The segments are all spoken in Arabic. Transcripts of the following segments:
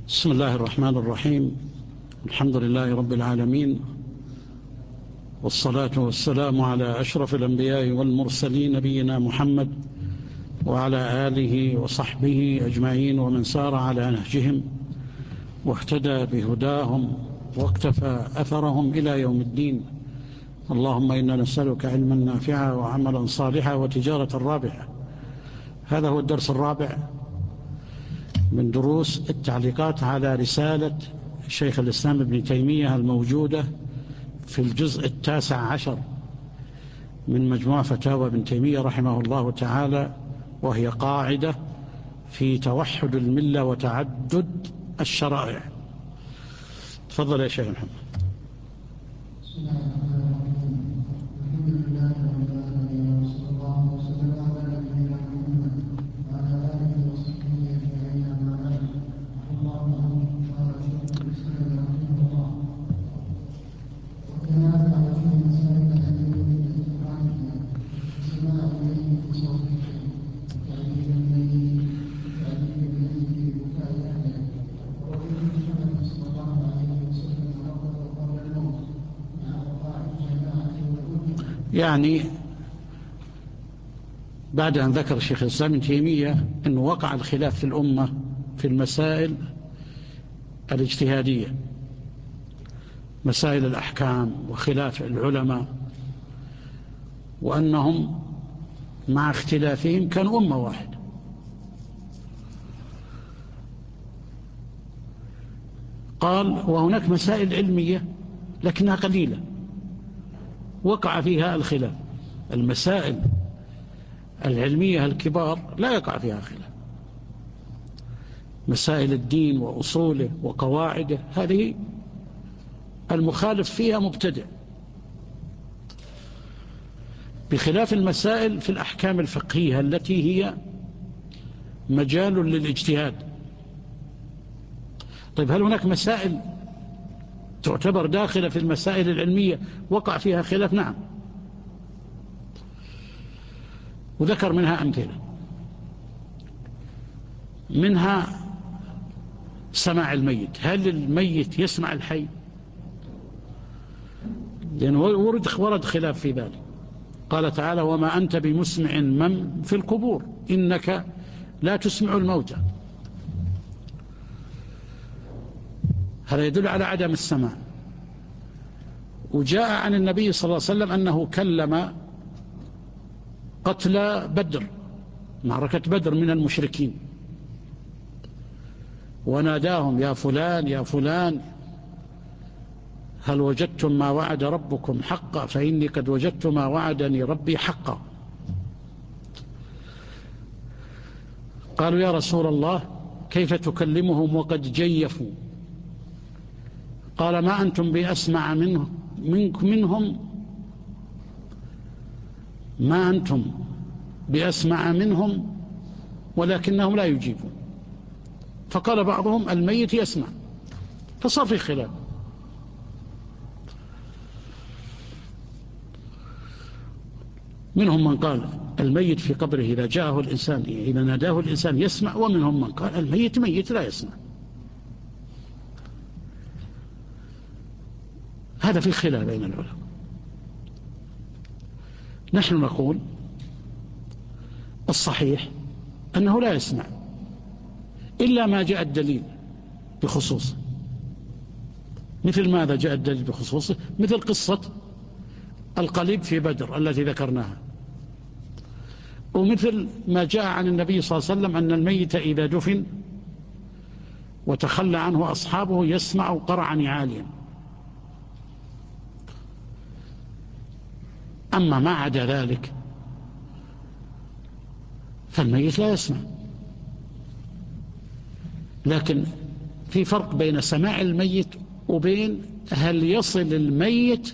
بسم الله الرحمن الرحيم. الحمد لله رب العالمين، والصلاة والسلام على أشرف الأنبياء والمرسلين نبينا محمد وعلى آله وصحبه أجمعين ومن سار على نهجهم واهتدى بهداهم واقتفى أثرهم إلى يوم الدين. اللهم إنا نسألك علما نافعا وعملا صالحا وتجارة رابحة. هذا هو الدرس الرابع من دروس التعليقات على رسالة شيخ الإسلام ابن تيمية الموجودة في الجزء 19 من مجموع فتاوى ابن تيمية رحمه الله تعالى، وهي قاعدة في توحد الملة وتعدد الشرائع. تفضل يا شيخ محمد. يعني بعد أن ذكر الشيخ الإسلام ابن تيمية أن وقع الخلاف في الأمة في المسائل الاجتهادية، مسائل الأحكام وخلاف العلماء، وأنهم مع اختلافهم كانوا أمة واحدة. قال وهناك مسائل علمية لكنها قليلة وقع فيها الخلاف. المسائل العلمية الكبار لا يقع فيها خلاف. مسائل الدين وأصوله وقواعده هذه المخالف فيها مبتدع، بخلاف المسائل في الأحكام الفقهية التي هي مجال للاجتهاد. طيب هل هناك مسائل تعتبر داخلة في المسائل العلمية وقع فيها خلاف؟ نعم، وذكر منها أمثلة، منها سماع الميت. هل الميت يسمع الحي؟ لأن ورد خلاف في ذلك. قال تعالى وما أنت بمسمع من في القبور إنك لا تسمع الموتى. هذا يدل على عدم السماع. وجاء عن النبي صلى الله عليه وسلم أنه كلم قتلى بدر، معركة بدر، من المشركين، وناداهم يا فلان يا فلان هل وجدتم ما وعد ربكم حقا فإني قد وجدت ما وعدني ربي حقا. قالوا يا رسول الله كيف تكلمهم وقد جيفوا؟ قال ما أنتم بأسمع منهم، ما أنتم بأسمع منهم ولكنهم لا يجيبون. فقال بعضهم الميت يسمع، فصار في خلاف. منهم من قال الميت في قبره إذا جاءه الإنسان إذا ناداه الإنسان يسمع، ومنهم من قال الميت ميت لا يسمع. هذا في خلاف بين العلماء. نحن نقول الصحيح أنه لا يسمع إلا ما جاء الدليل بخصوصه. مثل ماذا جاء الدليل بخصوصه؟ مثل قصة القليب في بدر التي ذكرناها، ومثل ما جاء عن النبي صلى الله عليه وسلم أن الميت إذا دفن وتخلى عنه أصحابه يسمع قرعا عاليا. أما ما عدا ذلك فالميت لا يسمع. لكن في فرق بين سماع الميت وبين هل يصل الميت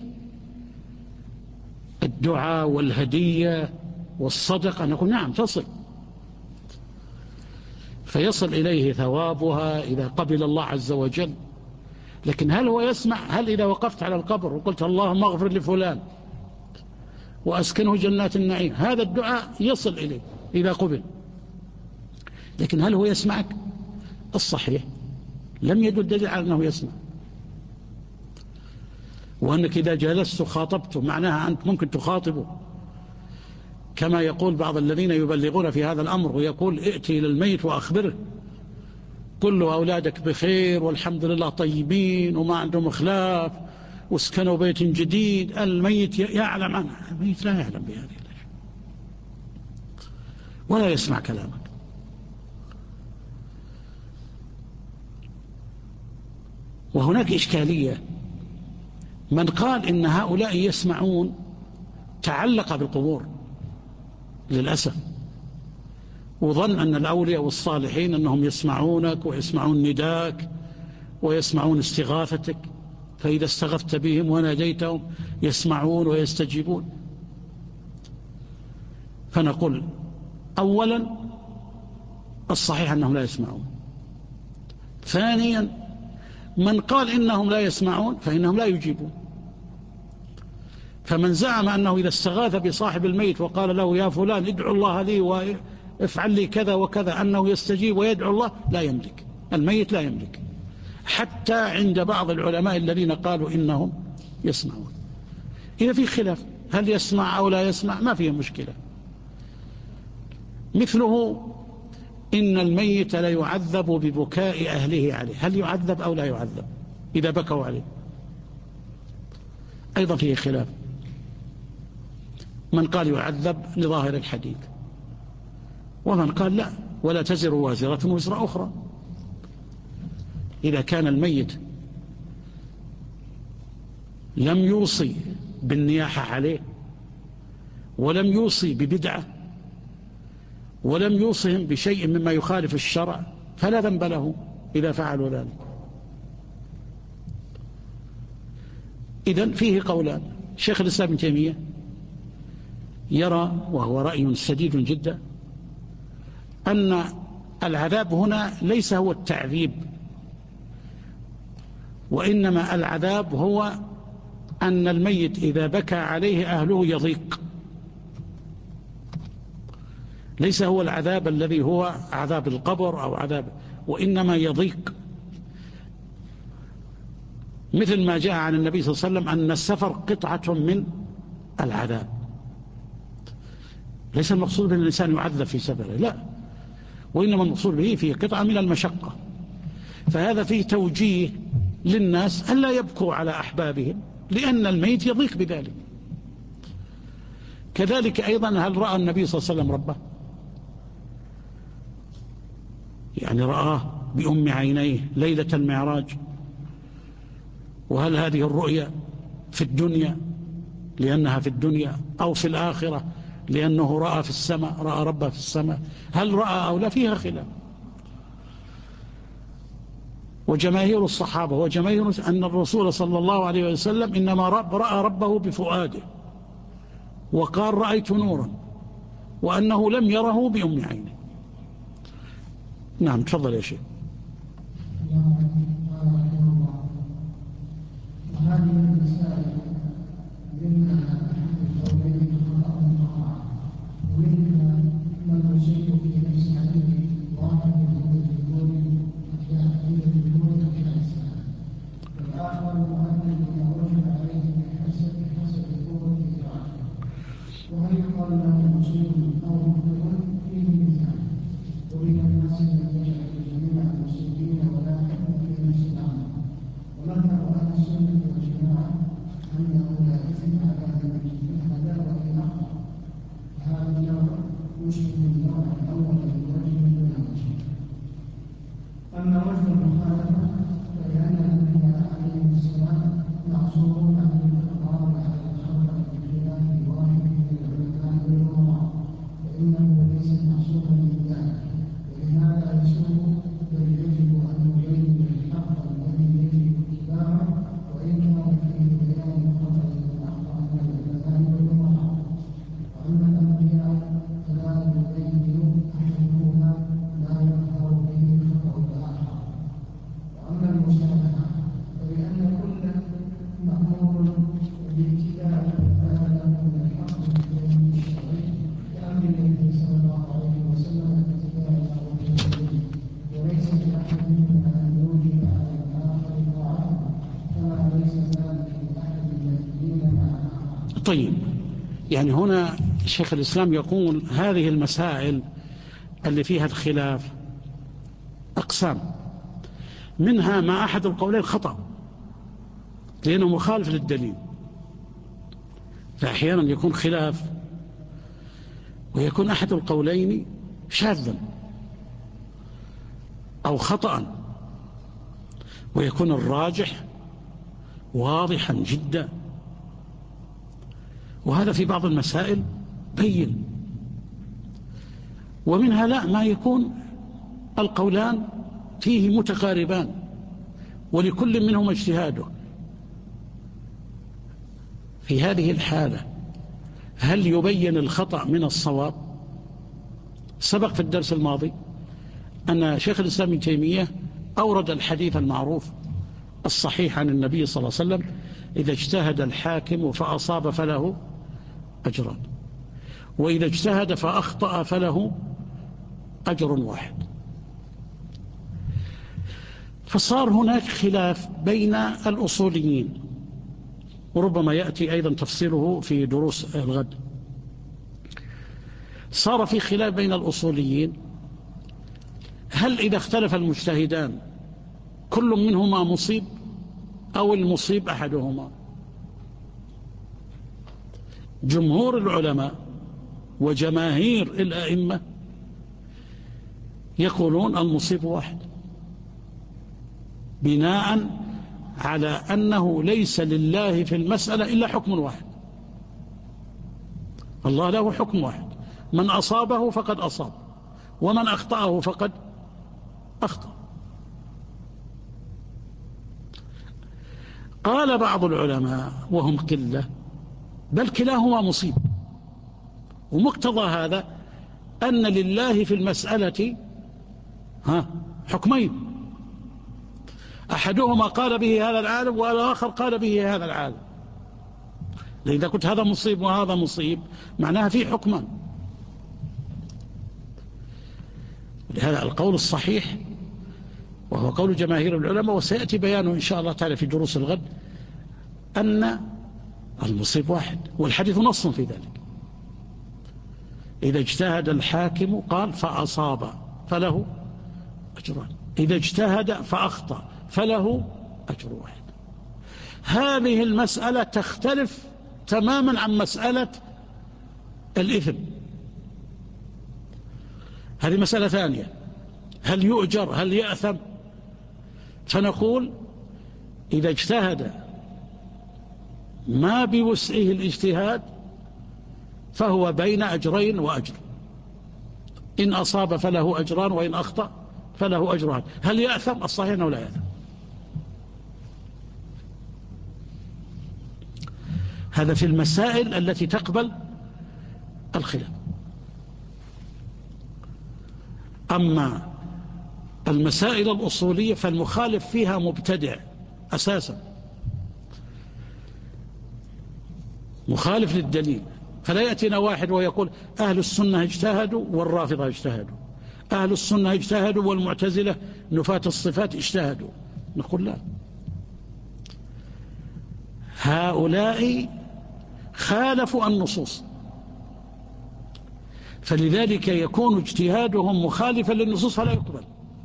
الدعاء والهدية والصدقة. نقول نعم تصل، فيصل إليه ثوابها إذا قبل الله عز وجل. لكن هل هو يسمع؟ هل إذا وقفت على القبر وقلت اللهم اغفر لفلان وأسكنه جنات النعيم، هذا الدعاء يصل إليه إذا قبل، لكن هل هو يسمعك؟ الصحيح لم يدل دليل على أنه يسمع. وأنك إذا جلست خاطبته معناها أنت ممكن تخاطبه كما يقول بعض الذين يبلغون في هذا الأمر، ويقول ائتي إلى الميت وأخبره، قل له أولادك بخير والحمد لله طيبين وما عندهم خلاف وسكنوا بيت جديد. الميت يعلم عنها، الميت لا يعلم بهذه الأشياء ولا يسمع كلامك. وهناك إشكالية، من قال إن هؤلاء يسمعون تعلق بالقبور للأسف، وظن أن الأولياء والصالحين أنهم يسمعونك ويسمعون نداك ويسمعون استغاثتك، فإذا استغثت بهم وناديتهم يسمعون ويستجيبون. فنقول أولا الصحيح أنهم لا يسمعون. ثانيا من قال إنهم لا يسمعون فإنهم لا يجيبون. فمن زعم أنه إذا استغاث بصاحب الميت وقال له يا فلان ادعو الله لي وافعل لي كذا وكذا أنه يستجيب ويدعو الله، لا يملك، الميت لا يملك، حتى عند بعض العلماء الذين قالوا إنهم يسمعون. إذا في خلاف هل يسمع أو لا يسمع ما فيه مشكلة. مثله إن الميت لا يعذب ببكاء أهله عليه، هل يعذب أو لا يعذب إذا بكوا عليه؟ أيضا فيه خلاف، من قال يعذب لظاهر الحديث، ومن قال لا، ولا تزر وازرة وزر أخرى. إذا كان الميت لم يوصي بالنياحة عليه ولم يوصي ببدعة ولم يوصهم بشيء مما يخالف الشرع فلا ذنب له إذا فعلوا ذلك. إذن فيه قولان. شيخ الإسلام ابن تيمية يرى، وهو رأي سديد جدا، أن العذاب هنا ليس هو التعذيب، وإنما العذاب هو أن الميت إذا بكى عليه أهله يضيق، ليس هو العذاب الذي هو عذاب القبر أو عذاب، وإنما يضيق. مثل ما جاء عن النبي صلى الله عليه وسلم أن السفر قطعة من العذاب. ليس المقصود بأن الإنسان يعذب في سفره، لا، وإنما المقصود به فيه قطعة من المشقة. فهذا فيه توجيه للناس ألا يبكوا على أحبابهم لأن الميت يضيق بذلك. كذلك أيضا هل رأى النبي صلى الله عليه وسلم ربه؟ يعني رآه بأم عينيه ليلة المعراج. وهل هذه الرؤيا في الدنيا لأنها في الدنيا أو في الآخرة لأنه رأى في السماء، رأى ربه في السماء؟ هل رأى أو لا؟ فيها خلاف. وجماهير الصحابة وجماهير أن الرسول صلى الله عليه وسلم إنما رأى ربه بفؤاده، وقال رأيت نورا، وأنه لم يره بأم عينه. نعم تفضل يا شيخ. هذه المسائل منها ومنها من يشير في نفس عليه واحد من الدين والآخر مؤمن بما وجب عليه بحسب قوة إدراكه، وهل يقال له مصيب أو مخطئ فيه مثال. ومن الناس من يجعل جميع المسلمين ولا يحكم في نفس الأمر، ومذهب أهل السنة والجماعة أنه لا إثم على من هذا وإن أخطأ. هذا النوع يشبه النوع الأول من وجه دون وجه. أما وجه المخالفة فلأن الأنبياء عليهم السلام معصومون عن الإقرار على الخلق بخلاف واحد من العلماء والأمراء، فإنه ليس معصوما من ذلك، ولهذا يسوء بل يجب أن يبين الحق الذي يجب اتباعه وإن كان فيه بيان خطأ من أخطأ من العلماء والأمراء. وأما الأنبياء فلا يبين أحدهما لا يظهر به خطأ الآخر. وأما المشابهة فلأن كل مأمور باتباع ما له من الحق من الشرعي كأمر النبي صلى الله عليه وسلم باتباع ما وجد به، وليس لأحد منا أن يوجب يعني هنا شيخ الإسلام يقول هذه المسائل اللي فيها الخلاف أقسام، منها ما أحد القولين خطأ لأنه مخالف للدليل، فأحيانا يكون خلاف ويكون أحد القولين شاذا أو خطأ، ويكون الراجح واضحا جدا، وهذا في بعض المسائل بين. ومنها لا، ما يكون القولان فيه متقاربان ولكل منهما اجتهاده. في هذه الحالة هل يبين الخطأ من الصواب؟ سبق في الدرس الماضي أن شيخ الإسلام ابن تيمية أورد الحديث المعروف الصحيح عن النبي صلى الله عليه وسلم: إذا اجتهد الحاكم فأصاب فله أجران، وإذا اجتهد فأخطأ فله أجر واحد. فصار هناك خلاف بين الأصوليين، وربما يأتي أيضا تفصيله في دروس الغد. صار في خلاف بين الأصوليين: هل إذا اختلف المجتهدان كل منهما مصيب أو المصيب أحدهما؟ جمهور العلماء وجماهير الأئمة يقولون المصيب واحد، بناء على أنه ليس لله في المسألة إلا حكم واحد. الله له حكم واحد، من أصابه فقد أصاب، ومن أخطأه فقد أخطأ. قال بعض العلماء وهم قلة: بل كلاهما مصيب، ومقتضى هذا أن لله في المسألة حكمين، أحدهما قال به هذا العالم والآخر قال به هذا العالم. إذا كنت هذا مصيب وهذا مصيب معناها في حكمان. لهذا القول الصحيح وهو قول جماهير العلماء، وسيأتي بيانه إن شاء الله تعالى في دروس الغد، أن المصيب واحد، والحديث نص في ذلك. إذا اجتهد الحاكم قال فأصاب فله أجران، إذا اجتهد فأخطأ فله أجر واحد. هذه المسألة تختلف تماما عن مسألة الإثم. هذه مسألة ثانية، هل يؤجر هل يأثم؟ فنقول إذا اجتهد ما بوسعه الاجتهاد فهو بين أجرين وأجر، إن أصاب فله أجران وإن أخطأ فله أجران. هل يأثم؟ الصحيح أنه لا يأثم. هذا في المسائل التي تقبل الخلاف. أما المسائل الأصولية فالمخالف فيها مبتدع أساسا، مخالف للدليل. فلا يأتينا واحد ويقول أهل السنة اجتهدوا والرافضة اجتهدوا، أهل السنة اجتهدوا والمعتزلة نفاة الصفات اجتهدوا. نقول لا، هؤلاء خالفوا النصوص، فلذلك يكون اجتهادهم مخالفا للنصوص فلا يقبل.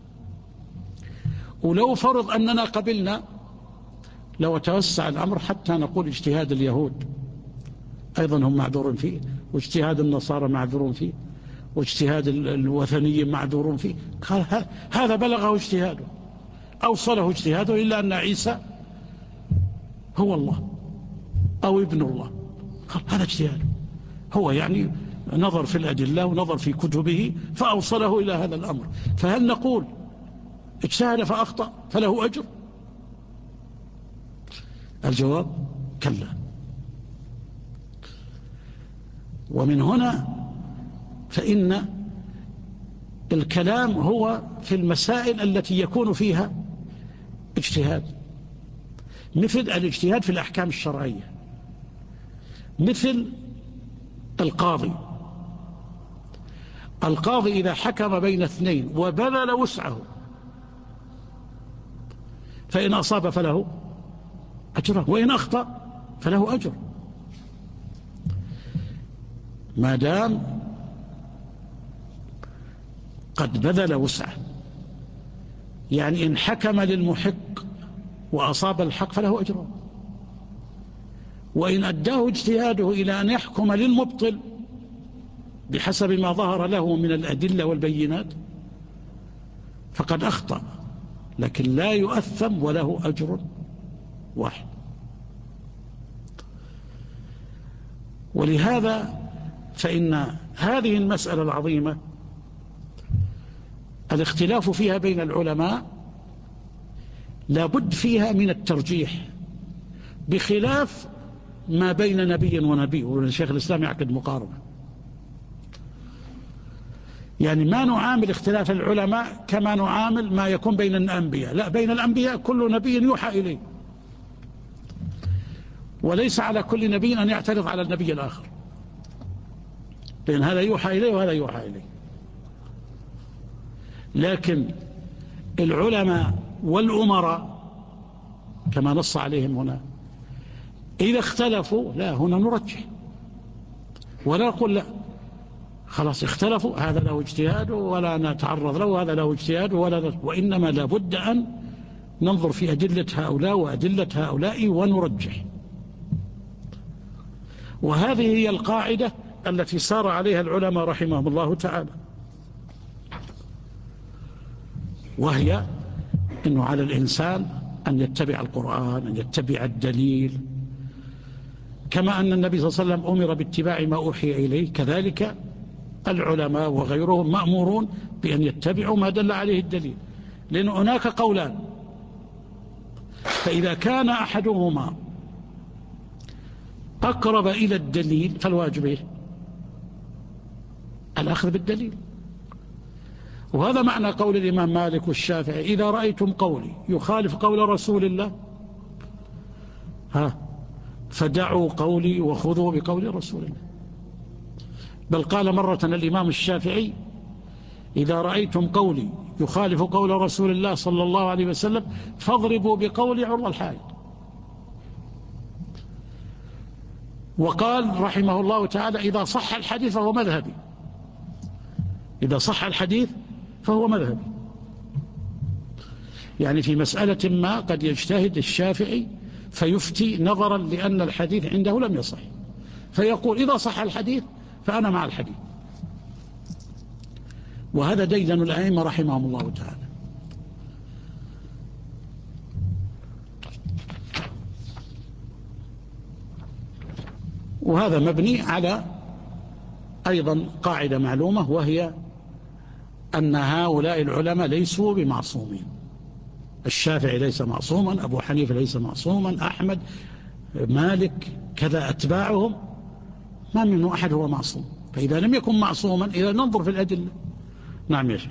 ولو فرض أننا قبلنا لو توسع الأمر حتى نقول اجتهاد اليهود أيضا هم معذور فيه، واجتهاد النصارى معذور فيه، واجتهاد الوثني معذور فيه. هذا بلغه اجتهاده، أوصله اجتهاده، إلا أن عيسى هو الله أو ابن الله، هذا اجتهاده هو، يعني نظر في الأدلة ونظر في كتبه فأوصله إلى هذا الأمر. فهل نقول اجتهد فأخطأ فله أجر؟ الجواب كلا. ومن هنا فإن الكلام هو في المسائل التي يكون فيها اجتهاد، مثل الاجتهاد في الأحكام الشرعية، مثل القاضي إذا حكم بين اثنين وبذل وسعه فإن أصاب فله أجر وإن أخطأ فله أجر. ما دام قد بذل وسعه. يعني إن حكم للمحق وأصاب الحق فله أجر، وإن أداه اجتهاده إلى أن يحكم للمبطل بحسب ما ظهر له من الأدلة والبينات فقد أخطأ، لكن لا يؤثم وله أجر واحد. ولهذا فإن هذه المسألة العظيمة الاختلاف فيها بين العلماء لا بد فيها من الترجيح، بخلاف ما بين نبي ونبي. والشيخ الإسلام يعقد مقارنة، يعني ما نعامل اختلاف العلماء كما نعامل ما يكون بين الأنبياء. لا، بين الأنبياء كل نبي يوحى إليه، وليس على كل نبي أن يعترض على النبي الآخر، لأن هذا يوحى إليه وهذا يوحى إليه. لكن العلماء والأمراء كما نص عليهم هنا إذا اختلفوا لا، هنا نرجح ولا نقول لا خلاص اختلفوا هذا له اجتهاد ولا نتعرض له، وهذا له اجتهاد وإنما لابد أن ننظر في أدلة هؤلاء وأدلة هؤلاء ونرجح. وهذه هي القاعدة التي سار عليها العلماء رحمهم الله تعالى، وهي أنه على الإنسان أن يتبع القرآن، أن يتبع الدليل، كما أن النبي صلى الله عليه وسلم أمر باتباع ما أوحي إليه، كذلك العلماء وغيرهم مأمورون بأن يتبعوا ما دل عليه الدليل. لأن هناك قولان، فإذا كان أحدهما أقرب إلى الدليل فالواجب الأخذ بالدليل. وهذا معنى قول الإمام مالك والشافعي: إذا رأيتم قولي يخالف قول رسول الله فدعوا قولي وخذوا بقول رسول الله. بل قال مرة الإمام الشافعي: إذا رأيتم قولي يخالف قول رسول الله صلى الله عليه وسلم فاضربوا بقولي عرض الحائط. وقال رحمه الله تعالى: إذا صح الحديث فهو مذهبي، إذا صح الحديث فهو مذهبي. يعني في مسألة ما قد يجتهد الشافعي فيفتي نظرا لأن الحديث عنده لم يصح، فيقول: إذا صح الحديث فأنا مع الحديث. وهذا ديدن الأئمة رحمهم الله تعالى. وهذا مبني على أيضا قاعدة معلومة، وهي أن هؤلاء العلماء ليسوا بمعصومين. الشافعي ليس معصوما، أبو حنيفة ليس معصوما، أحمد، مالك، كذا أتباعهم ما منه أحد هو معصوم. فإذا لم يكن معصوما إذا ننظر في الأدلة. نعم يا شيخ.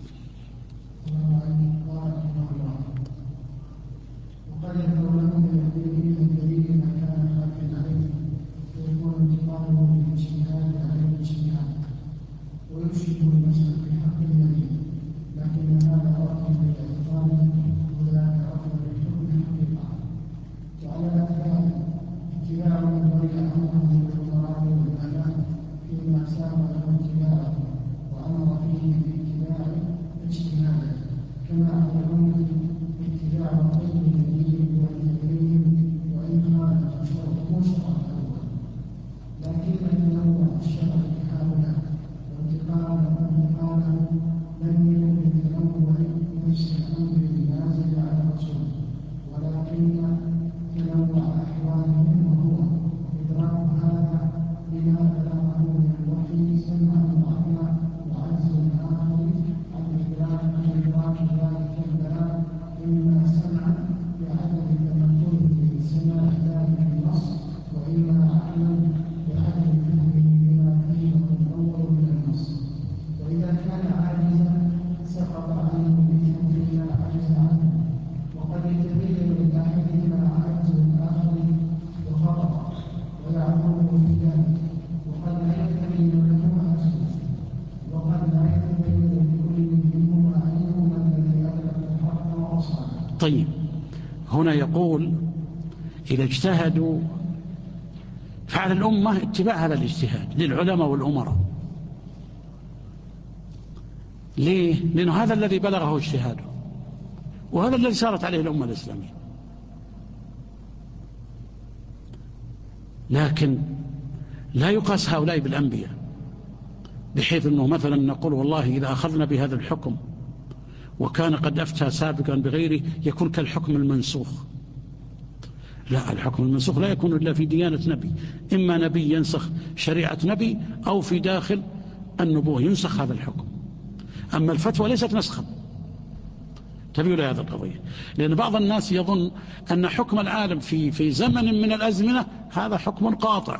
ويشبه المسلك في حق النبي، لكن هذا رأي بالإعطان وذاك رأي بالحكم حقيقة. وعلى الأتباع اتباع من ولي أمره بالأمراء والبنات فيما سار له اتباعه وأمر فيه باتباع اجتهاده، كما على الأمة اتباع كل نبي والنبي وإن خالف شرطه شرع الأول. لكن التنوع الشرعي هؤلاء وانتقاله لم يكن بالتنوع نفس الامر النازل على الرسول، ولكن تنوع احوالهم وهو ادراك هذا بما بلغه من الوحي سمعا وعقلا، وعجز الاخر عن ادراك ذلك البلاغ اما سمعا بعدم تمكنه من سماع ذلك النص، واما عقلا بعدم فهمه بما فهمه الاول من النص. وإذا كان عاجزا سقط عنه بحكم ما عجز عنه، وقد يتبين لأحدهما عجز الآخر وخطأ ويعذره في ذلك، وقد لا يتبين له عجزه، وقد لا يتبين لكل منهما أيهما الذي أدرك الحق وأصابه. طيب، هنا يقول: إذا اجتهدوا فعلى الأمة اتباع هذا الاجتهاد للعلماء والأمراء. ليه؟ لأنه هذا الذي بلغه اجتهاده، وهذا الذي سارت عليه الأمة الإسلامية. لكن لا يقاس هؤلاء بالأنبياء، بحيث أنه مثلا نقول والله إذا أخذنا بهذا الحكم وكان قد أفتى سابقا بغيره يكون كالحكم المنسوخ. لا، الحكم المنسوخ لا يكون إلا في ديانة نبي، إما نبي ينسخ شريعة نبي أو في داخل النبوة ينسخ هذا الحكم. أما الفتوى ليست نسخا. تبيوا لهذا القضية، لأن بعض الناس يظن أن حكم العالم في زمن من الأزمنة هذا حكم قاطع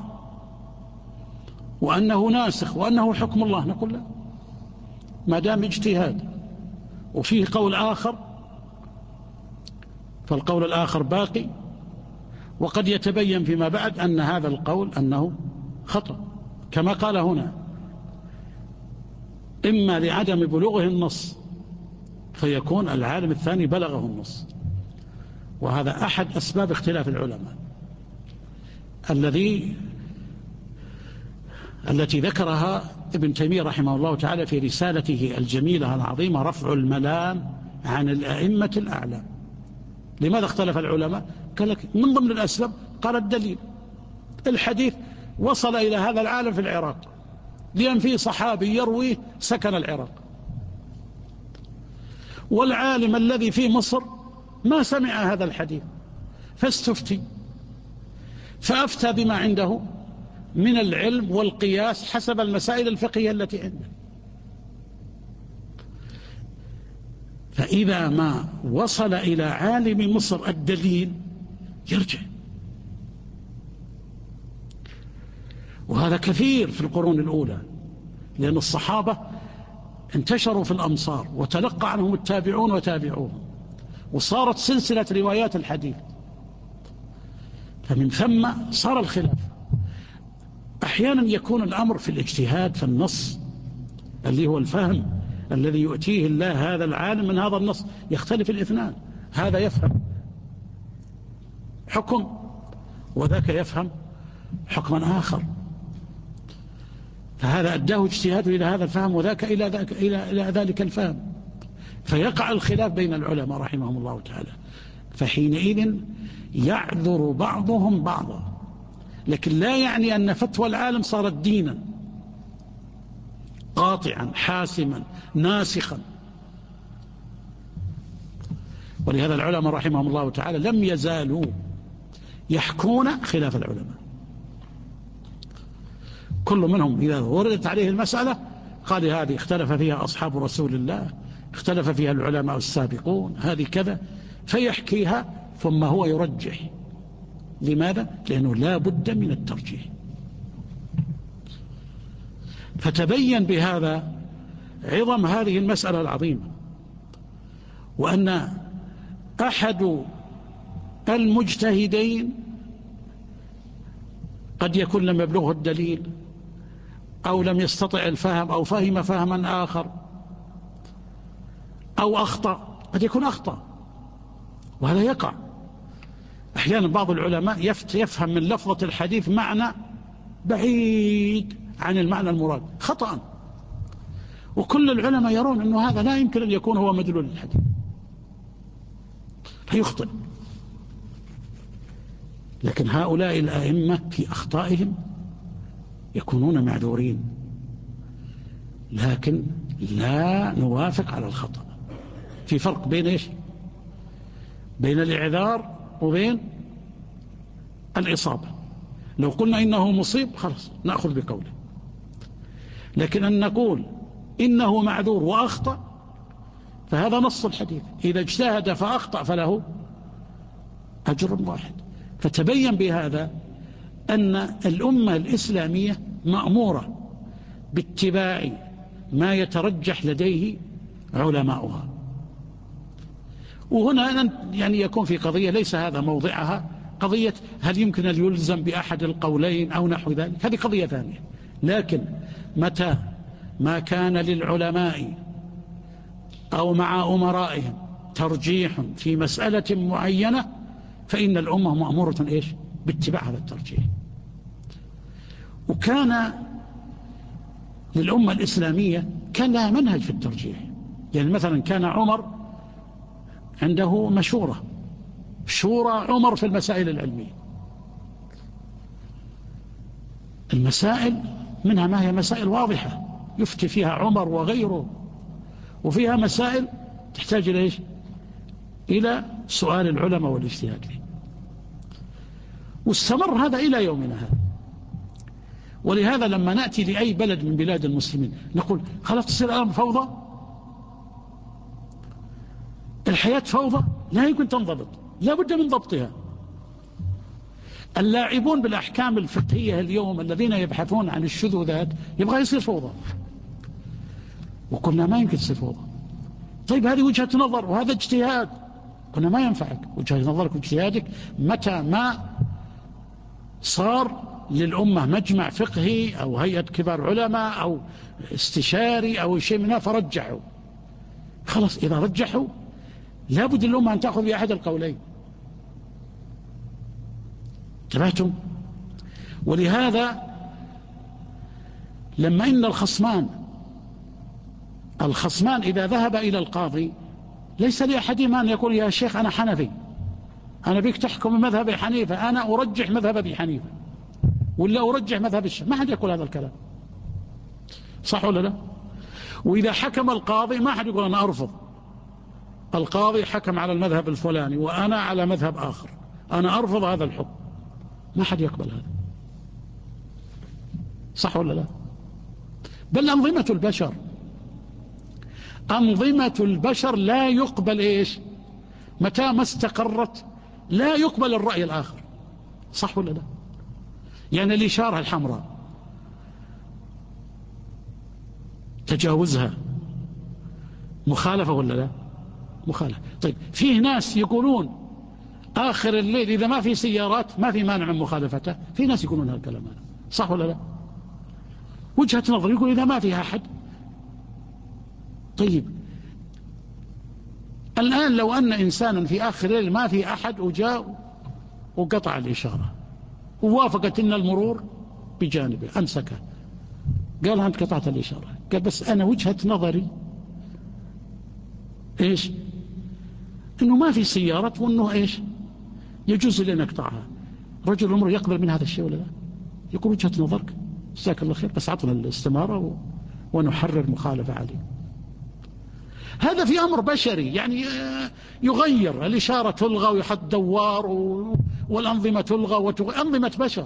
وأنه ناسخ وأنه حكم الله. نقول لا، ما دام اجتهاد وفيه قول آخر فالقول الآخر باقي، وقد يتبين فيما بعد أن هذا القول أنه خطأ، كما قال هنا: إما لعدم بلوغه النص فيكون العالم الثاني بلغه النص. وهذا أحد أسباب اختلاف العلماء التي ذكرها ابن تيمية رحمه الله تعالى في رسالته الجميلة العظيمة رفع الملام عن الأئمة الأعلام. لماذا اختلف العلماء؟ قال لك من ضمن الأسباب، قال الدليل الحديث وصل إلى هذا العالم في العراق، لأن فيه صحابي يرويه سكن العراق، والعالم الذي في مصر ما سمع هذا الحديث فاستفتي، فأفتى بما عنده من العلم والقياس حسب المسائل الفقهية التي عنده. فإذا ما وصل إلى عالم مصر الدليل يرجع. وهذا كثير في القرون الأولى، لأن الصحابة انتشروا في الأمصار وتلقى عنهم التابعون وتابعوهم، وصارت سلسلة روايات الحديث، فمن ثم صار الخلاف. أحيانا يكون الأمر في الاجتهاد في النص اللي هو الفهم الذي يؤتيه الله هذا العالم من هذا النص، يختلف الاثنان، هذا يفهم حكم وذاك يفهم حكما آخر، فهذا أداه اجتهاده إلى هذا الفهم وذاك إلى ذلك الفهم، فيقع الخلاف بين العلماء رحمهم الله تعالى. فحينئذ يعذر بعضهم بعضا، لكن لا يعني أن فتوى العالم صارت دينا قاطعا حاسما ناسخا. ولهذا العلماء رحمهم الله تعالى لم يزالوا يحكون خلاف العلماء، كل منهم إذا وردت عليه المسألة قال هذه اختلف فيها أصحاب رسول الله، اختلف فيها العلماء السابقون، هذه كذا، فيحكيها ثم هو يرجح. لماذا؟ لأنه لا بد من الترجيح. فتبين بهذا عظم هذه المسألة العظيمة، وأن أحد المجتهدين قد يكون لم يبلغه الدليل أو لم يستطع الفهم أو فهم فهما آخر أو أخطأ، قد يكون أخطأ، وهذا يقع أحيانا. بعض العلماء يفهم من لفظة الحديث معنى بعيد عن المعنى المراد خطأ، وكل العلماء يرون أنه هذا لا يمكن أن يكون هو مدلول الحديث، فيخطئ. لكن هؤلاء الأئمة في أخطائهم يكونون معذورين، لكن لا نوافق على الخطأ. في فرق بين إيش؟ بين الإعذار وبين الإصابة. لو قلنا إنه مصيب خلاص نأخذ بقوله، لكن أن نقول إنه معذور وأخطأ فهذا نص الحديث، إذا اجتهد فأخطأ فله أجر واحد. فتبين بهذا أن الأمة الإسلامية مأمورة باتباع ما يترجح لديه علماؤها. وهنا يعني يكون في قضية ليس هذا موضعها، قضية هل يمكن أن يلزم بأحد القولين أو نحو ذلك، هذه قضية ثانية. لكن متى ما كان للعلماء أو مع أمرائهم ترجيح في مسألة معينة فإن الأمة مأمورة إيش؟ باتباع هذا الترجيح. وكان للأمة الإسلامية كان لها منهج في الترجيح. يعني مثلا كان عمر عنده مشورة، شورى عمر في المسائل العلمية. المسائل منها ما هي مسائل واضحة يفتي فيها عمر وغيره، وفيها مسائل تحتاج إلى إيش؟ إلى سؤال العلماء والاجتهاد فيه. واستمر هذا إلى يومنا هذا. ولهذا لما نأتي لأي بلد من بلاد المسلمين نقول خلاص تصير الآن فوضى، الحياة فوضى، لا يمكن تنضبط، لا بد من ضبطها. اللاعبون بالأحكام الفقهية اليوم الذين يبحثون عن الشذوذات يبغى يصير فوضى، وقلنا ما يمكن تصير فوضى. طيب هذه وجهة نظر وهذا اجتهاد، قلنا ما ينفعك وجهة نظرك واجتهادك متى ما صار للأمة مجمع فقهي أو هيئة كبار علماء أو استشاري أو شيء منها فرجحوا. خلاص إذا رجحوا لابد الأمة أن تأخذ بأحد القولين. انتبهتم؟ ولهذا لما إن الخصمان إذا ذهب إلى القاضي ليس لأحدهما أن يقول يا شيخ أنا حنفي، أنا بيك تحكم مذهب حنيفة، أنا أرجح مذهب أبي حنيفة ولا أرجح مذهب الشافعي. ما حد يقول هذا الكلام، صح ولا لا؟ وإذا حكم القاضي ما حد يقول أنا أرفض، القاضي حكم على المذهب الفلاني وأنا على مذهب آخر، أنا أرفض هذا الحكم. ما حد يقبل هذا، صح ولا لا؟ بل أنظمة البشر لا يقبل إيش؟ متى ما استقرت لا يقبل الرأي الآخر، صح ولا لا؟ يعني الإشارة الحمراء تجاوزها مخالفة ولا لا؟ مخالفة. طيب فيه ناس يقولون آخر الليل إذا ما في سيارات ما في مانع من مخالفته، في ناس يقولون هذا الكلام، صح ولا لا؟ وجهة نظر يقول إذا ما فيها أحد. طيب الآن لو أن إنسانا في آخر الليل ما في أحد وجاء وقطع الإشارة ووافقت إن المرور بجانبه أمسكه، قال أنت قطعت الإشارة، قال بس أنا وجهة نظري إيش؟ إنه ما في سيارات وإنه إيش؟ يجوز لي أن أقطعها. رجل الأمر يقبل من هذا الشيء ولا لا؟ يقول وجهة نظرك جزاك الله خير، بس عطنا الاستمارة ونحرر مخالفة عليه. هذا في أمر بشري، يعني يغير الإشارة تلغى ويحط دوار والأنظمة تلغى أنظمة بشر.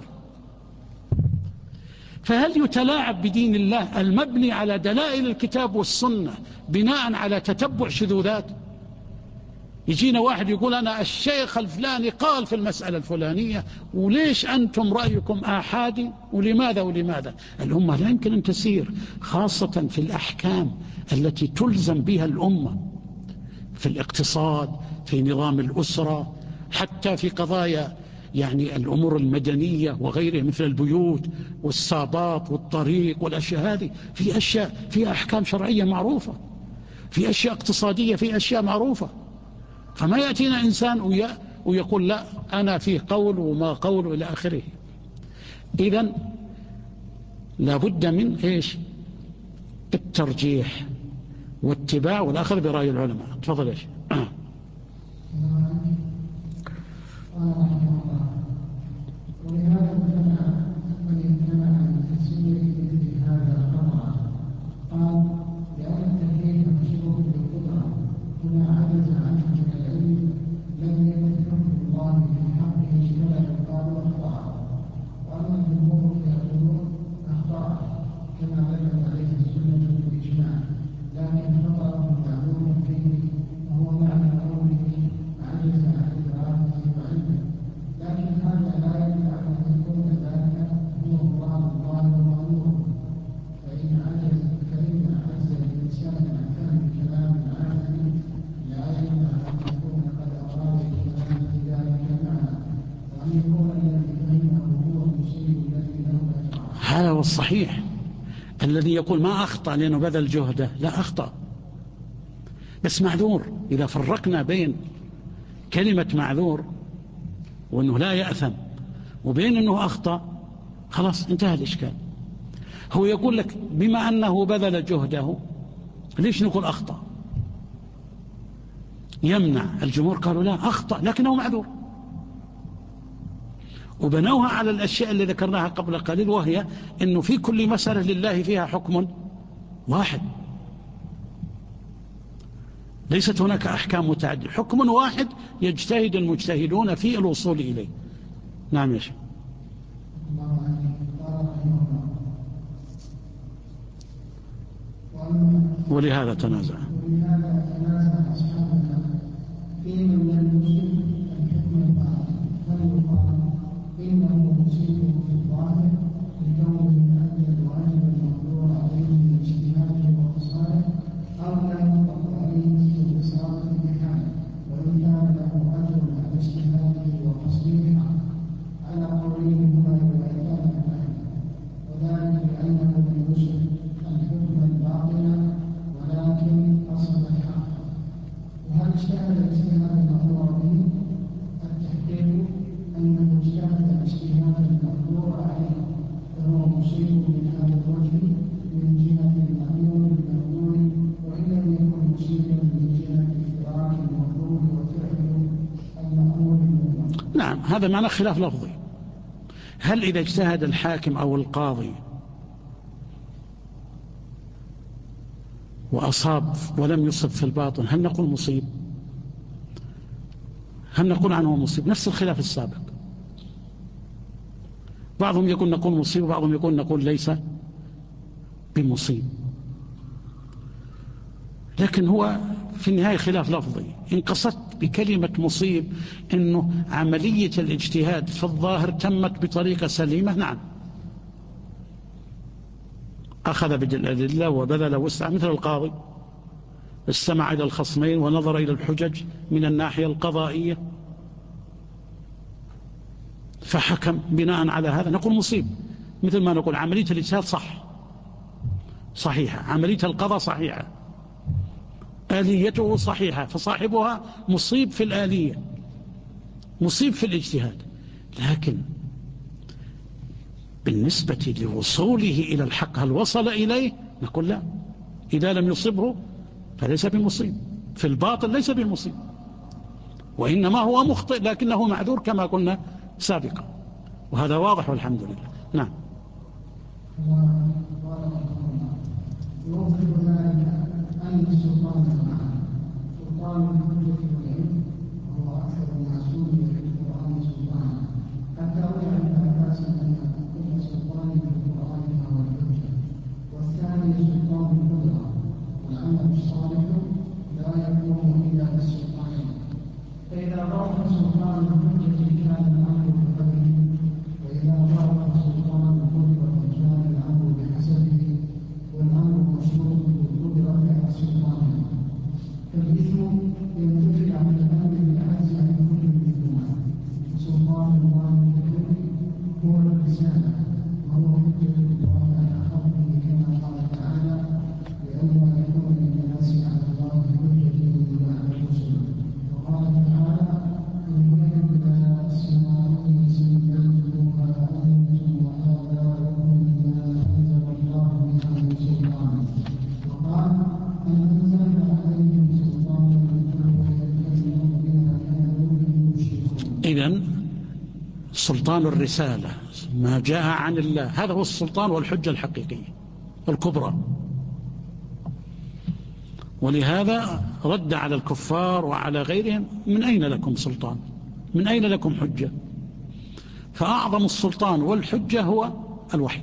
فهل يتلاعب بدين الله المبني على دلائل الكتاب والسنة بناء على تتبع شذوذات؟ يجينا واحد يقول أنا الشيخ الفلاني قال في المسألة الفلانية وليش أنتم رأيكم آحادي ولماذا؟ الأمة لا يمكن أن تسير، خاصة في الأحكام التي تلزم بها الأمة، في الاقتصاد، في نظام الأسرة، حتى في قضايا يعني الأمور المدنية وغيرها مثل البيوت والسابات والطريق والأشياء هذه. في أشياء في أحكام شرعية معروفة، في أشياء اقتصادية، في أشياء معروفة. فما يأتينا إنسان ويقول لا أنا فيه قول وما قول إلى آخره. إذن لابد من إيش؟ الترجيح واتباع والأخذ برأي العلماء. تفضل إيش؟ ولهذا امتنع من تسوية مثل هذا الخطأ. قال لأن التكليف مشروط بالقدرة فما عجز عنه من العلم لم يكن حكم الله في حقه اشتمل القول أخطأ. وأما الجمهور فيقولون أخطأ كما دلت عليه السنة بالإجماع، لكن خطأه معلوم فيه وهو معنى قوله عجز عن إدراكه وعلمه. لكن هذا لا يمنع أن يكون ذلك هو الله ومأموره، فإن عجز الإنسان عن فهم كلام العالم لا يمنع أن يكون قد أراد الكلام في ذلك المعنى، وأن يكون الذي فهمه هو المصيب الذي له أجر. هذا هو الصحيح، الذي يقول ما أخطأ لأنه بذل جهده، لا أخطأ بس معذور. إذا فرقنا بين كلمة معذور وأنه لا يأثم وبين أنه أخطأ خلاص انتهى الإشكال. هو يقول لك بما أنه بذل جهده ليش نقول أخطأ؟ يمنع. الجمهور قالوا لا، أخطأ لكنه معذور، وبنوها على الأشياء اللي ذكرناها قبل قليل، وهي أنه في كل مسألة لله فيها حكم واحد، ليست هناك أحكام متعددة، حكم واحد يجتهد المجتهدون في الوصول إليه. نعم يا شيخ. ولهذا تنازع أصحابنا في من لم يصب الحكم الباطل، فليقال إنه مصيبه في الظاهر لكونه أدى الواجب المقدور عليه من اجتهاده وقصاره، أو لا يطلق عليه استبصاره بحاله، وإن كان له أجر على اجتهاده وقصده على قولهما روايتان عنه، وذلك لأنه لم يصب الحكم الباطل ولكن قصد الحق. وهل اجتهد الاجتهاد المأمور به؟ التحقيق أنه اجتهد الاجتهاد المأمور عليه، فهو مصيب من هذا الوجه من جهة المأمور بالمأمور، وإن لم يكن مصيبا من جهة إدراك المأمور وفعل المأمور بالمأمور. نعم، هذا معنى خلاف لفظي. هل إذا اجتهد الحاكم أو القاضي وأصاب ولم يصب في الباطن هل نقول مصيب؟ هل نقول عنه مصيب؟ نفس الخلاف السابق، بعضهم يقول نقول مصيب، وبعضهم يقول نقول ليس بمصيب. لكن هو في النهاية خلاف لفظي. إن قصدت بكلمة مصيب أنه عملية الاجتهاد في الظاهر تمت بطريقة سليمة، نعم، أخذ بالأدلة وبذل وسع، مثل القاضي استمع إلى الخصمين ونظر إلى الحجج من الناحية القضائية فحكم بناء على هذا، نقول مصيب. مثل ما نقول عملية الاجتهاد صحيحة، عملية القضاء صحيحة، آليته صحيحة، فصاحبها مصيب في الآلية، مصيب في الاجتهاد. لكن بالنسبة لوصوله إلى الحق هل وصل إليه؟ نقول لا، إذا لم يصبه فليس بمصيب، في الباطل ليس بمصيب، وإنما هو مخطئ لكنه معذور كما قلنا سابقا، وهذا واضح والحمد لله. نعم. يوضح ذلك أن السلطان سلطان الحجة والعلم، وهو أكثر المعصوم في القرآن سلطانا، حتى روي عن عباس أن كل سلطان في القرآن فهو الحجة. والثاني سلطان القدرة، والعمل الصالح لا يكون إلا بالسلطان، فإذا ضاف سلطان الحجة كان الأمر بقدره، وإذا ضاف سلطان القدرة كان الأمر بحسبه، والأمر مشروط بالقدرة على السلطان، فالإثم ينتفي عن الأمر بالعجز عن كل منهما. سلطان الله بالكل هو الرسالة، وهو حجة الله على خلقه كما قال تعالى: لئلا يكون للناس على الله حجة بعد الرسل. وقال تعالى: إن الناس ما سيئتموها أنتم وآباؤكم ما أنزل الله بها من سلطان. وقال: أنزلنا عليهم سلطانا يتكلمون بها كانوا به يشركون. إذن سلطان الرسالة ما جاء عن الله هذا هو السلطان والحجة الحقيقية الكبرى. ولهذا رد على الكفار وعلى غيرهم: من أين لكم سلطان؟ من أين لكم حجة؟ فأعظم السلطان والحجة هو الوحي،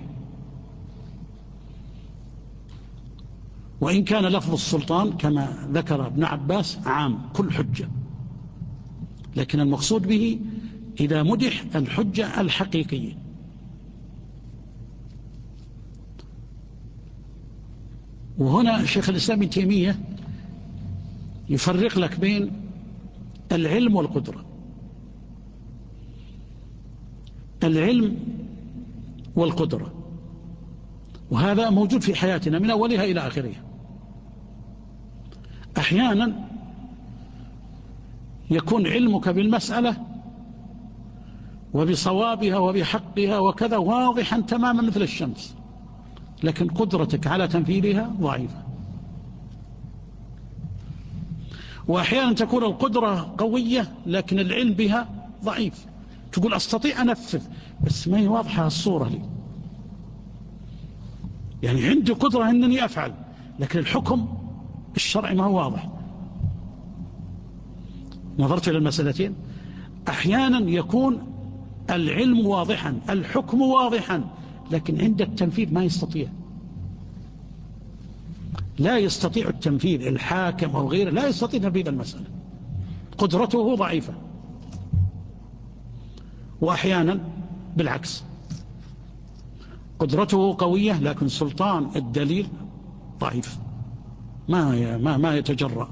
وإن كان لفظ السلطان كما ذكر ابن عباس عام كل حجة، لكن المقصود به إذا مدح الحجة الحقيقية. وهنا شيخ الإسلام ابن تيمية يفرق لك بين العلم والقدرة. العلم والقدرة، وهذا موجود في حياتنا من أولها إلى آخرها. أحيانا يكون علمك بالمسألة وبصوابها وبحقها وكذا واضحا تماما مثل الشمس، لكن قدرتك على تنفيذها ضعيفة. وأحيانا تكون القدرة قوية لكن العلم بها ضعيف، تقول أستطيع أنفذ بس ما هي واضحة الصورة لي، يعني عندي قدرة أنني أفعل لكن الحكم الشرعي ما هو واضح. نظرت إلى المسألتين، أحيانا يكون العلم واضحا، الحكم واضحا، لكن عند التنفيذ ما يستطيع، لا يستطيع التنفيذ، الحاكم أو غيره لا يستطيع تنفيذ المسألة، قدرته ضعيفة. وأحيانا بالعكس، قدرته قوية لكن سلطان الدليل ضعيف، ما يتجرأ.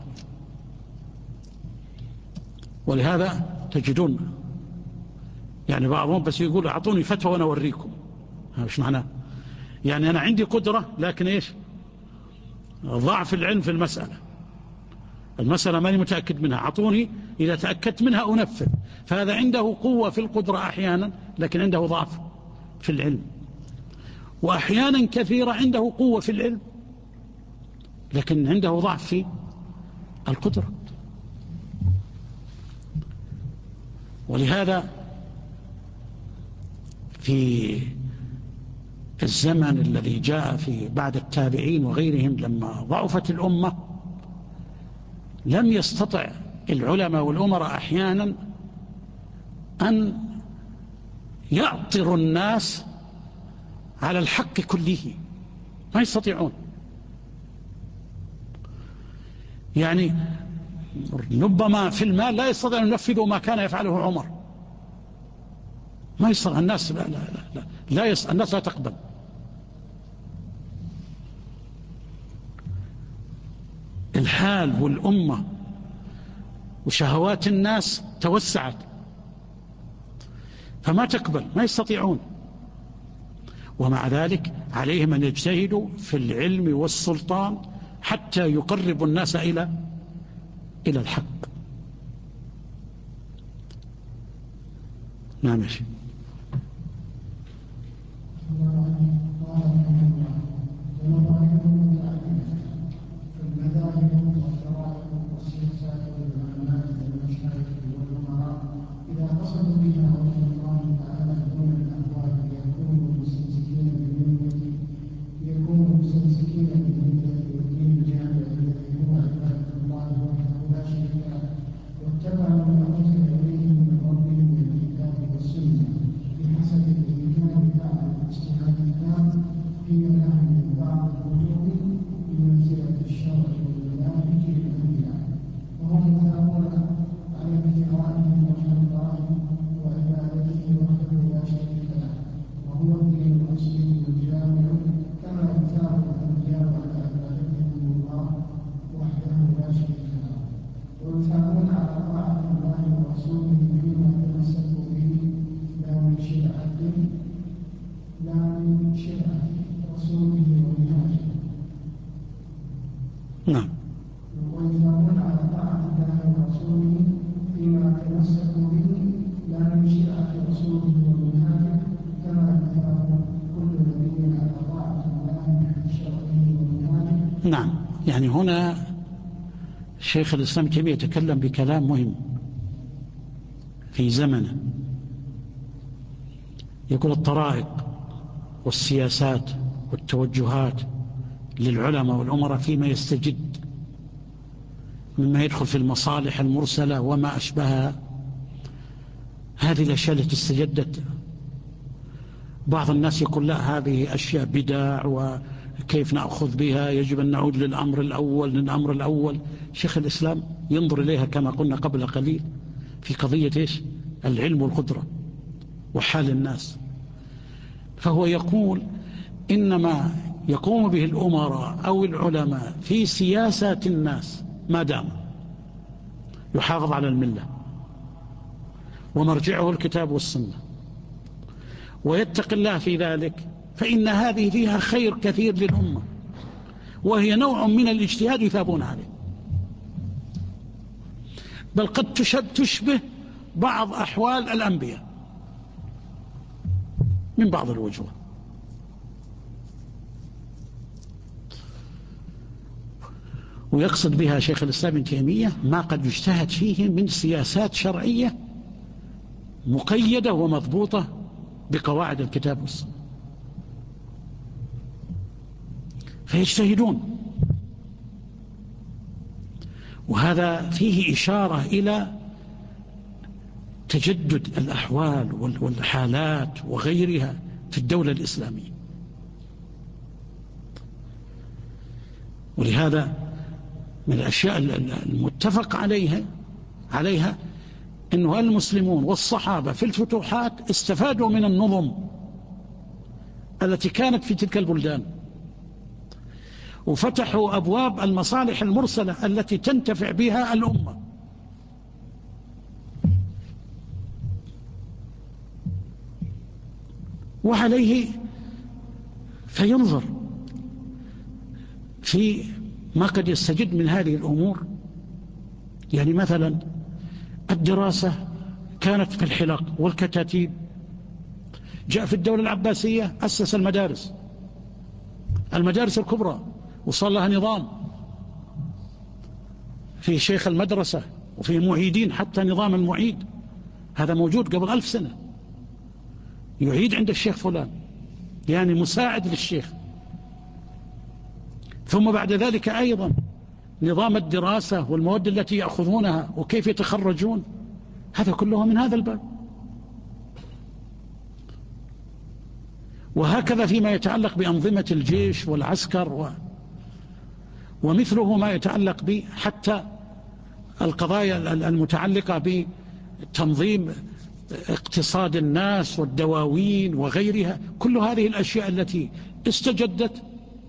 ولهذا تجدون يعني بعضهم بس يقول أعطوني فتوى وأنا أوريكم. ايش معناه؟ يعني أنا عندي قدرة لكن إيش؟ ضعف العلم في المسألة ماني متأكد منها، أعطوني إذا تأكدت منها أنفذ. فهذا عنده قوة في القدرة أحيانا لكن عنده ضعف في العلم، وأحيانا كثيرة عنده قوة في العلم لكن عنده ضعف في القدرة. ولهذا في الزمن الذي جاء في بعد التابعين وغيرهم لما ضعفت الأمة، لم يستطع العلماء والأمراء أحيانا أن يعطروا الناس على الحق كله، ما يستطيعون. يعني ربما في المال لا يستطيع أن ينفذوا ما كان يفعله عمر، ما يستطيع الناس، الناس لا تقبل. الحال والأمة وشهوات الناس توسعت فما تقبل، ما يستطيعون. ومع ذلك عليهم أن يجتهدوا في العلم والسلطان حتى يقربوا الناس إلى الحق. نعم يا شيخ. إذا قصدوا بها وجه الله تعالى دون الأهواء ليكونوا مستمسكين بالملة والدين الجامع الذي هو عبادة الله وحده لا شريك له، واتبعوا ما أنزل إليهم من ربهم من الكتاب والسنة بحسب الإمكان بعد الاجتهاد التام فيما له من بعض الوجوه بمنزلة الشرع والمناهج الأنبياء، وهم مثابون على ابتغائهم وجه الله وعبادته وحده لا شريك له، وهو الدين الأصلي الجامع كما يثاب الأنبياء على عبادتهم الله وحده لا شريك له، ويثابون على طاعة الله ورسوله فيما تمسكوا به لا من شرعة رسوله ومنهاجه. نعم. ويثابون على طاعة الله ورسوله فيما تمسكوا به لا من شرعة رسوله ومنهاجه، كما يثاب كل نبي على طاعة الله بشرعه ومنهاجه. نعم. يعني هنا شيخ الإسلام ابن تيمية يتكلم بكلام مهم في زمنه، يقول الطرائق والسياسات والتوجهات للعلماء والأمراء فيما يستجد مما يدخل في المصالح المرسلة وما أشبهها، هذه الأشياء التي استجدت بعض الناس يقول لا هذه أشياء بدع وكيف نأخذ بها، يجب أن نعود للأمر الأول. شيخ الإسلام ينظر إليها كما قلنا قبل قليل في قضية إيش؟ العلم والقدرة وحال الناس. فهو يقول إنما يقوم به الأمراء أو العلماء في سياسات الناس ما دام يحافظ على الملة ومرجعه الكتاب والسنة ويتقي الله في ذلك، فإن هذه فيها خير كثير للأمة، وهي نوع من الاجتهاد يثابون عليه، بل قد تشبه بعض أحوال الأنبياء. من بعض الوجوه. ويقصد بها شيخ الإسلام ابن تيمية ما قد يجتهد فيه من سياسات شرعية مقيدة ومضبوطة بقواعد الكتاب والسنة، فيجتهدون. وهذا فيه إشارة إلى تجدد الأحوال والحالات وغيرها في الدولة الإسلامية. ولهذا من الأشياء المتفق عليها أنه المسلمون والصحابة في الفتوحات استفادوا من النظم التي كانت في تلك البلدان، وفتحوا أبواب المصالح المرسلة التي تنتفع بها الأمة. وعليه فينظر في ما قد يستجد من هذه الأمور. يعني مثلا الدراسة كانت في الحلق والكتاتيب، جاء في الدولة العباسية أسس المدارس الكبرى وصار لها نظام، في شيخ المدرسة وفي معيدين، حتى نظام المعيد هذا موجود قبل 1000 سنة، يعيد عند الشيخ فلان، يعني مساعد للشيخ. ثم بعد ذلك أيضا نظام الدراسة والمواد التي يأخذونها وكيف يتخرجون، هذا كله من هذا الباب. وهكذا فيما يتعلق بأنظمة الجيش والعسكر ومثله ما يتعلق به حتى القضايا المتعلقة بتنظيم اقتصاد الناس والدواوين وغيرها. كل هذه الأشياء التي استجدت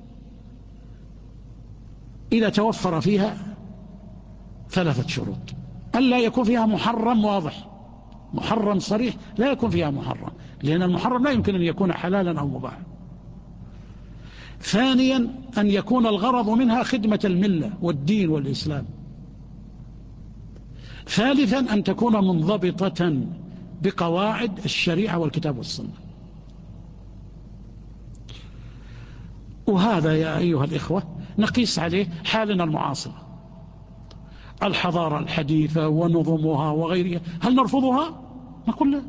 إذا توفر فيها 3 شروط: ألا يكون فيها محرم واضح، محرم صريح لا يكون فيها محرم، لأن المحرم لا يمكن أن يكون حلالا أو مباحا. ثانيا أن يكون الغرض منها خدمة الملة والدين والإسلام. ثالثا أن تكون منضبطة بقواعد الشريعة والكتاب والسنة. وهذا يا أيها الإخوة نقيس عليه حالنا المعاصرة، الحضارة الحديثة ونظمها وغيرها، هل نرفضها؟ نقول لا.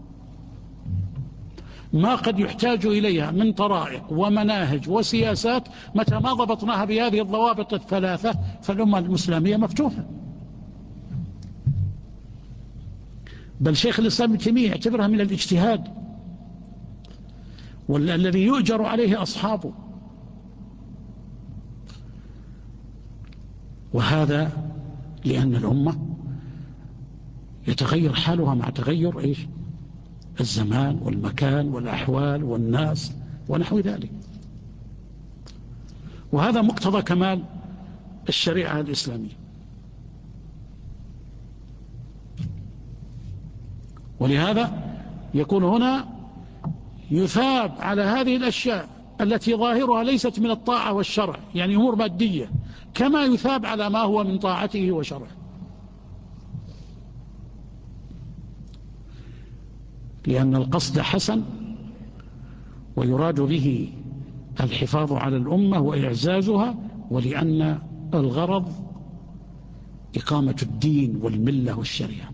ما قد يحتاج إليها من طرائق ومناهج وسياسات، متى ما ضبطناها بهذه الضوابط 3 فالأمة الإسلامية مفتوحة. بل شيخ الإسلام ابن تيمية يعتبرها من الاجتهاد والذي يؤجر عليه أصحابه. وهذا لأن الأمة يتغير حالها مع تغير الزمان والمكان والأحوال والناس ونحو ذلك. وهذا مقتضى كمال الشريعة الإسلامية. ولهذا يكون هنا يثاب على هذه الأشياء التي ظاهرها ليست من الطاعة والشرع، يعني أمور مادية، كما يثاب على ما هو من طاعته وشرعه. لأن القصد حسن ويراد به الحفاظ على الأمة وإعزازها، ولأن الغرض إقامة الدين والملة والشريعة.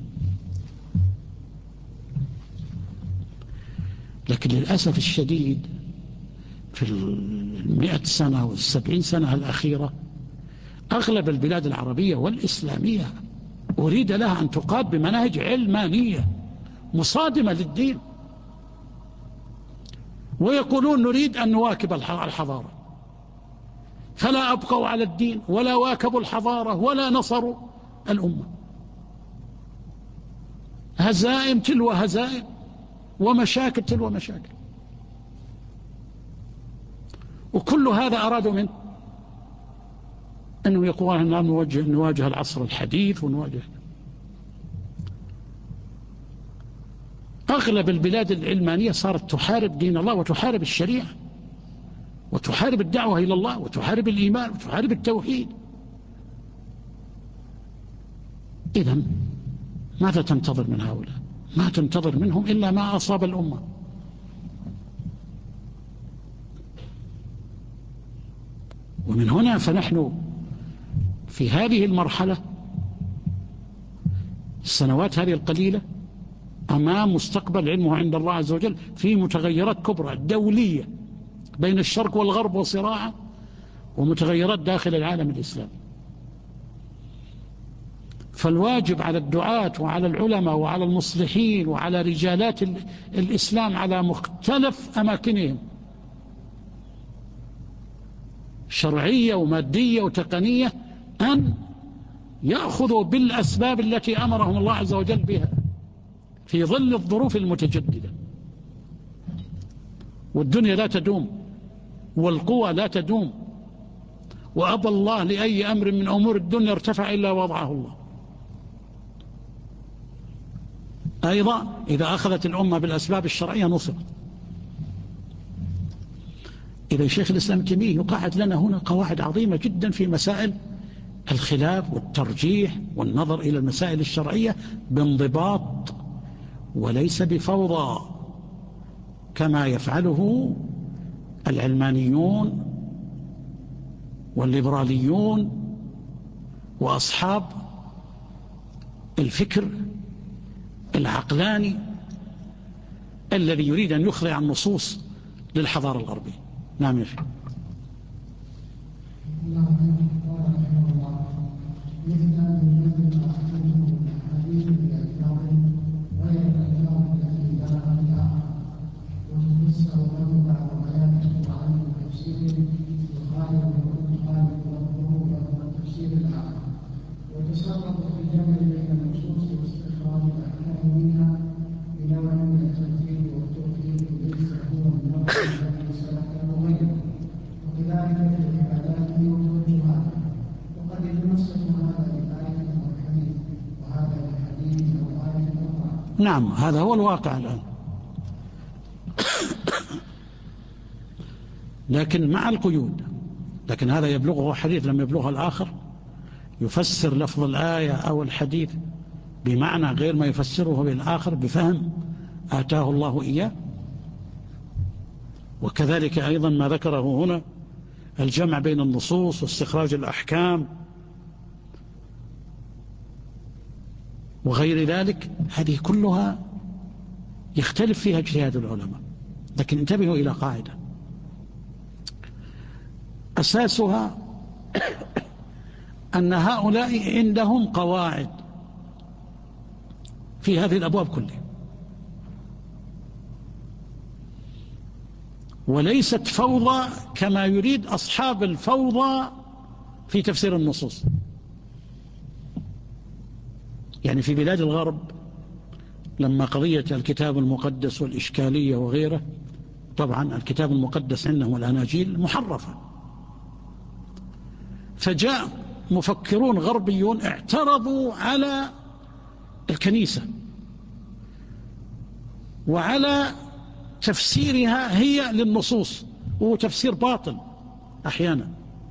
لكن للأسف الشديد في 100 سنة و70 سنة الأخيرة أغلب البلاد العربية والإسلامية أريد لها أن تقاد بمناهج علمانية مصادمة للدين، ويقولون نريد أن نواكب الحضارة، فلا أبقوا على الدين ولا واكبوا الحضارة ولا نصروا الأمة. هزائم تلو هزائم ومشاكل تلو مشاكل. وكل هذا أرادوا منه أنه يقول نواجه العصر الحديث ونواجه. أغلب البلاد العلمانية صارت تحارب دين الله وتحارب الشريعة وتحارب الدعوة إلى الله وتحارب الإيمان وتحارب التوحيد. إذن ماذا تنتظر من هؤلاء؟ ما تنتظر منهم إلا ما أصاب الأمة. ومن هنا فنحن في هذه المرحلة السنوات هذه القليلة أمام مستقبل علمه عند الله عز وجل في متغيرات كبرى دولية بين الشرق والغرب وصراعه، ومتغيرات داخل العالم الإسلامي. فالواجب على الدعاة وعلى العلماء وعلى المصلحين وعلى رجالات الإسلام على مختلف أماكنهم شرعية ومادية وتقنية أن يأخذوا بالأسباب التي أمرهم الله عز وجل بها في ظل الظروف المتجددة. والدنيا لا تدوم والقوى لا تدوم، وأبى الله لأي أمر من أمور الدنيا ارتفع إلا وضعه الله. أيضا إذا أخذت الأمة بالأسباب الشرعية نصرت. إذا شيخ الإسلام ابن تيمية يقعد لنا هنا قواعد عظيمة جدا في مسائل الخلاف والترجيح والنظر إلى المسائل الشرعية بانضباط وليس بفوضى كما يفعله العلمانيون والليبراليون وأصحاب الفكر العقلاني الذي يريد أن يخضع النصوص للحضارة الغربية. نعم يا شيخ. وتصرف في الجمع بين النصوص واستخراج الاحكام منها بنوع من الترتيب والتوفيق ليس هو النوع الذي سلك المغير، وكذلك في العبادات والتوجهات، وقد يتمسك هذا بآية أو حديث وهذا بحديث أو آية أخرى. نعم، هذا هو الواقع الآن. لكن مع القيود، لكن هذا يبلغه حديث لم يبلغه الآخر، يفسر لفظ الآية أو الحديث بمعنى غير ما يفسره بالآخر بفهم آتاه الله إياه. وكذلك أيضا ما ذكره هنا الجمع بين النصوص واستخراج الأحكام وغير ذلك، هذه كلها يختلف فيها اجتهاد العلماء. لكن انتبهوا إلى قاعدة أساسها أن هؤلاء عندهم قواعد في هذه الأبواب كلها، وليست فوضى كما يريد أصحاب الفوضى في تفسير النصوص. يعني في بلاد الغرب لما قضية الكتاب المقدس والإشكالية وغيره، طبعا الكتاب المقدس عندهم الأناجيل محرفة، فجاء مفكرون غربيون اعترضوا على الكنيسة وعلى تفسيرها هي للنصوص، وهو تفسير باطل أحيانا.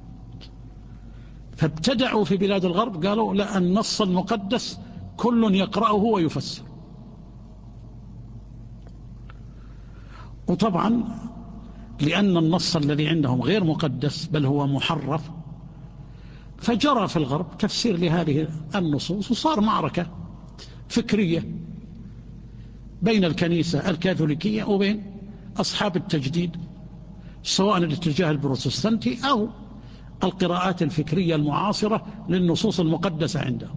فابتدعوا في بلاد الغرب قالوا لا، النص المقدس كل يقرأه ويفسر. وطبعا لأن النص الذي عندهم غير مقدس بل هو محرف، فجرى في الغرب تفسير لهذه النصوص، وصار معركة فكرية بين الكنيسة الكاثوليكية وبين أصحاب التجديد، سواء الاتجاه البروتستانتي أو القراءات الفكرية المعاصرة للنصوص المقدسة عندهم.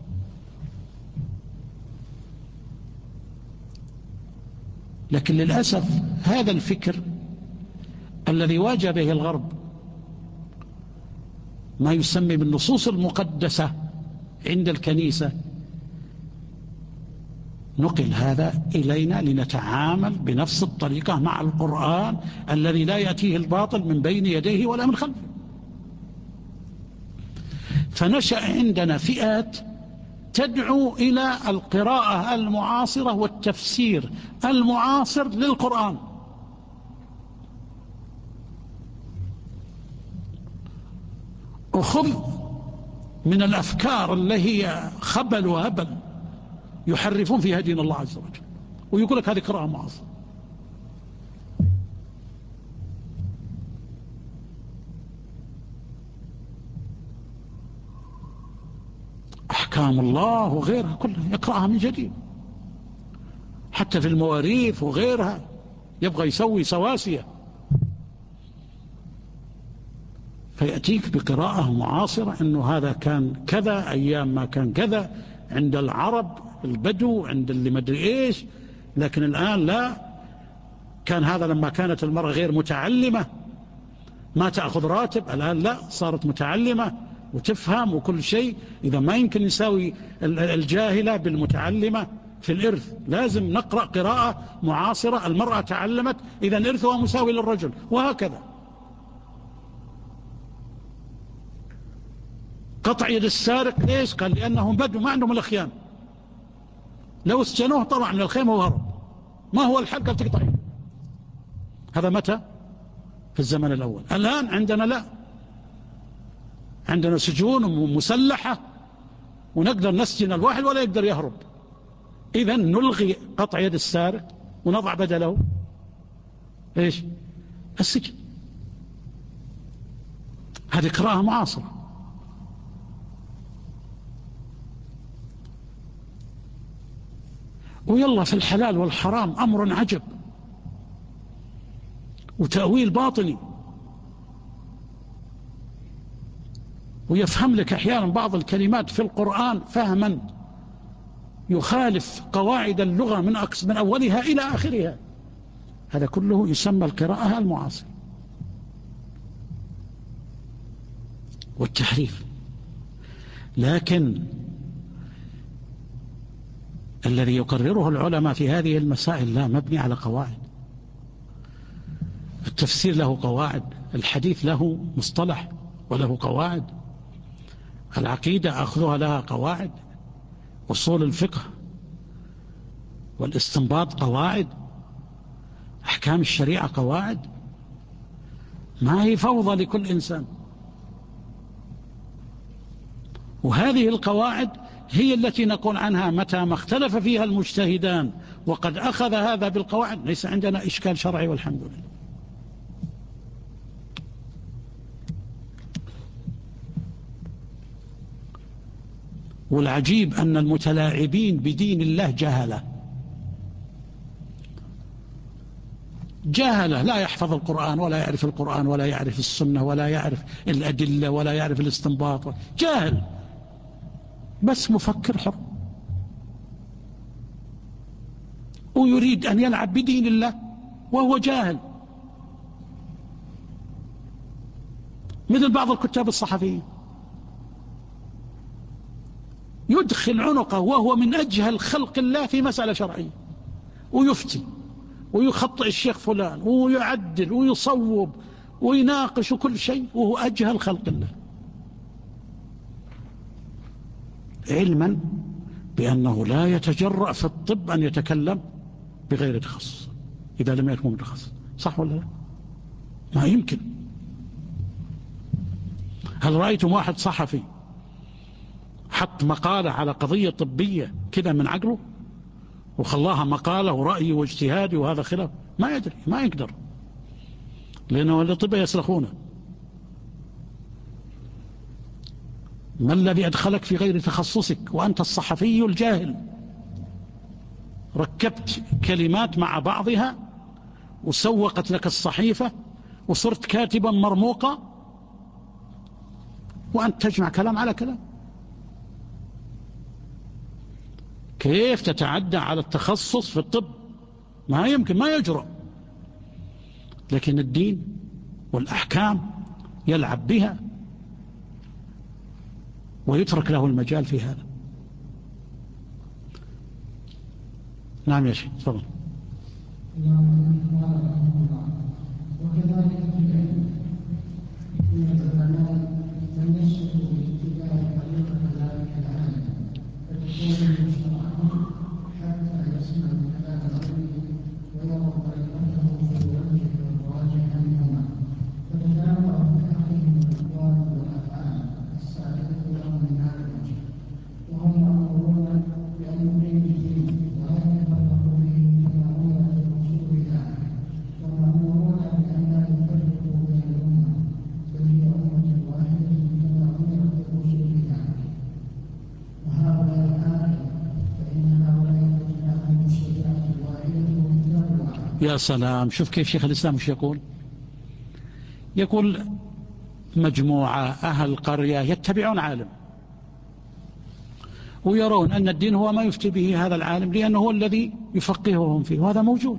لكن للأسف هذا الفكر الذي واجه به الغرب ما يسمى بالنصوص المقدسة عند الكنيسة، نقل هذا إلينا لنتعامل بنفس الطريقة مع القرآن الذي لا يأتيه الباطل من بين يديه ولا من خلفه. فنشأ عندنا فئات تدعو إلى القراءة المعاصرة والتفسير المعاصر للقرآن، وخذ من الأفكار اللي هي خبل وهبل يحرفون فيها دين الله عز وجل، ويقول لك هذه قراءة معاصرة. أحكام الله وغيرها كلها يقرأها من جديد، حتى في المواريث وغيرها يبغى يسوي سواسية، فيأتيك بقراءة معاصرة أنه هذا كان كذا أيام ما كان كذا عند العرب البدو عند اللي مدري إيش، لكن الآن لا، كان هذا لما كانت المرأة غير متعلمة ما تأخذ راتب، الآن لا، صارت متعلمة وتفهم وكل شيء. إذا ما يمكن يساوي الجاهلة بالمتعلمة في الإرث، لازم نقرأ قراءة معاصرة، المرأة تعلمت إذا إرثها مساوي للرجل، وهكذا. قطع يد السارق ليش؟ قال لأنهم بدوا ما عندهم الأخيان، لو استنوه طلع من الخيمة وهرب، ما هو الحل؟ قال تقطع يده. هذا متى؟ في الزمن الأول. الآن عندنا لا، عندنا سجون مسلحة ونقدر نسجن الواحد ولا يقدر يهرب. إذن نلغي قطع يد السارق ونضع بدله إيش؟ السجن. هذه قراءة معاصرة. ويلا في الحلال والحرام أمر عجب وتأويل باطني، ويفهم لك أحيانا بعض الكلمات في القرآن فهما يخالف قواعد اللغة من أولها إلى آخرها. هذا كله يسمى القراءة المعاصرة والتحريف. لكن الذي يقرره العلماء في هذه المسائل لا، مبني على قواعد. التفسير له قواعد، الحديث له مصطلح وله قواعد، العقيدة أخذها لها قواعد، أصول الفقه والاستنباط قواعد، أحكام الشريعة قواعد، ما هي فوضى لكل إنسان. وهذه القواعد هي التي نقول عنها متى ما اختلف فيها المجتهدان وقد أخذ هذا بالقواعد ليس عندنا إشكال شرعي والحمد لله. والعجيب أن المتلاعبين بدين الله جاهلة لا يحفظ القرآن ولا يعرف القرآن ولا يعرف السنة ولا يعرف الأدلة ولا يعرف الاستنباط، جاهل بس مفكر حر، ويريد أن يلعب بدين الله وهو جاهل، مثل بعض الكتاب الصحفيين يدخل عنقه وهو من أجهل خلق الله في مسألة شرعية ويفتي ويخطئ الشيخ فلان ويعدل ويصوب ويناقش كل شيء وهو أجهل خلق الله، علما بأنه لا يتجرأ في الطب أن يتكلم بغير تخصص إذا لم يكن متخصص. صح ولا لا؟ ما يمكن. هل رأيتم واحد صحفي حط مقالة على قضية طبية كذا من عقله وخلاها مقالة ورأي واجتهادي وهذا خلاف؟ ما يدري، ما يقدر، لأنه الأطباء يسلخونه. ما الذي أدخلك في غير تخصصك وأنت الصحفي الجاهل؟ ركبت كلمات مع بعضها وسوقت لك الصحيفة وصرت كاتبا مرموقا وأنت تجمع كلام على كلام. كيف تتعدى على التخصص في الطب؟ ما يمكن، ما يجرؤ. لكن الدين والأحكام يلعب بها ويترك له المجال في هذا. نعم يا شيخ تفضل. وكذلك في العلم من الزمانات من يسلك باتباع طريقة ذلك العالم فتكون مشترعا حتى يسمع كلام غيره ويرى طريقته ويوجه الراجح منهما، فتتنوع في حقهم الأقوال والأفعال السائلة لهم من هذا الوجه، وهم مأمورون بأمرين الدين ولا يتفرقوا به كما أمر برسول الله، ومأمورون بأن لا يفرقوا بين الأمة بل هي أمة واحدة كما أمرت يا سلام، شوف كيف شيخ الإسلام وش يقول مجموعة أهل قرية يتبعون عالم ويرون أن الدين هو ما يفتي به هذا العالم لأنه هو الذي يفقههم فيه، وهذا موجود.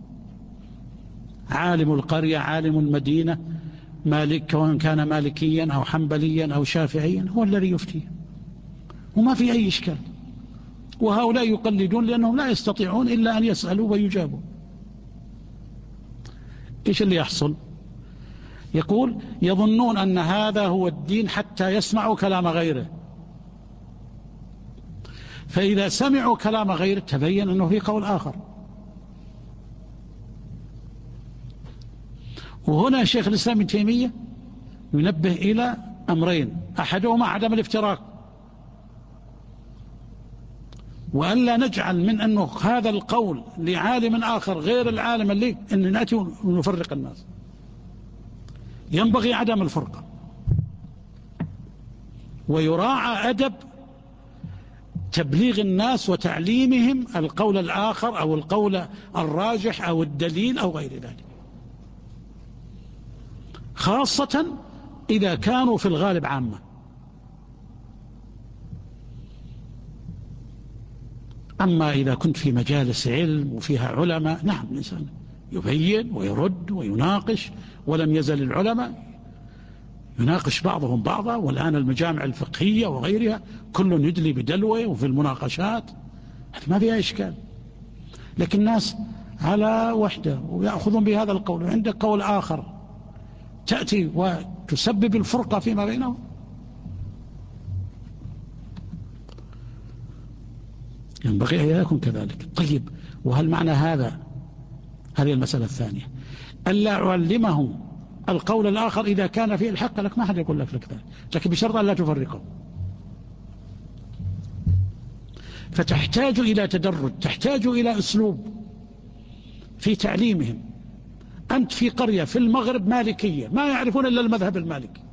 عالم القرية، عالم المدينة، مالك، وإن كان مالكيا أو حنبليا أو شافعيا، هو الذي يفتيه وما في أي إشكال. وهؤلاء يقلدون لأنهم لا يستطيعون إلا أن يسألوا ويجابوا. إيش اللي يحصل؟ يقول يظنون أن هذا هو الدين حتى يسمعوا كلام غيره، فإذا سمعوا كلام غيره تبين أنه في قول آخر. وهنا شيخ الإسلام ابن تيمية ينبه إلى أمرين: أحدهما عدم الافتراق، وألا نجعل من أنه هذا القول لعالم آخر غير العالم اللي أن نأتي ونفرق الناس. ينبغي عدم الفرقة، ويراعى أدب تبليغ الناس وتعليمهم القول الآخر أو القول الراجح أو الدليل أو غير ذلك، خاصة إذا كانوا في الغالب عامة. أما إذا كنت في مجالس علم وفيها علماء، نعم، الإنسان يبين ويرد ويناقش، ولم يزل العلماء يناقش بعضهم بعضا، والآن المجامع الفقهية وغيرها كل يدلي بدلوه وفي المناقشات، هذا ما فيها إشكال. لكن الناس على وحدة ويأخذون بهذا القول، وعندك قول آخر تأتي وتسبب الفرقة فيما بينهم. ينبغي أن يكون كذلك. طيب، وهل معنى هذا، هذه المسألة الثانية، ألا أعلمه القول الآخر إذا كان فيه الحق؟ لك ما حد يقول لك ذلك، لكن بشرط أن لا تفرقه. فتحتاج إلى تدرج، تحتاج إلى أسلوب في تعليمهم. أنت في قرية في المغرب مالكية ما يعرفون إلا المذهب المالكي،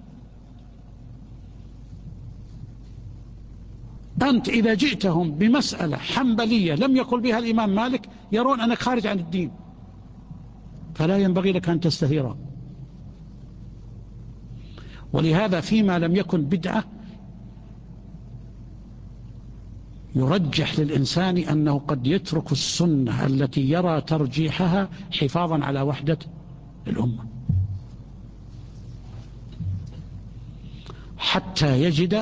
أنت إذا جئتهم بمسألة حنبلية لم يقل بها الإمام مالك يرون أنك خارج عن الدين، فلا ينبغي لك أن تستثيره. ولهذا فيما لم يكن بدعة يرجح للإنسان أنه قد يترك السنة التي يرى ترجيحها حفاظا على وحدة الأمة، حتى يجد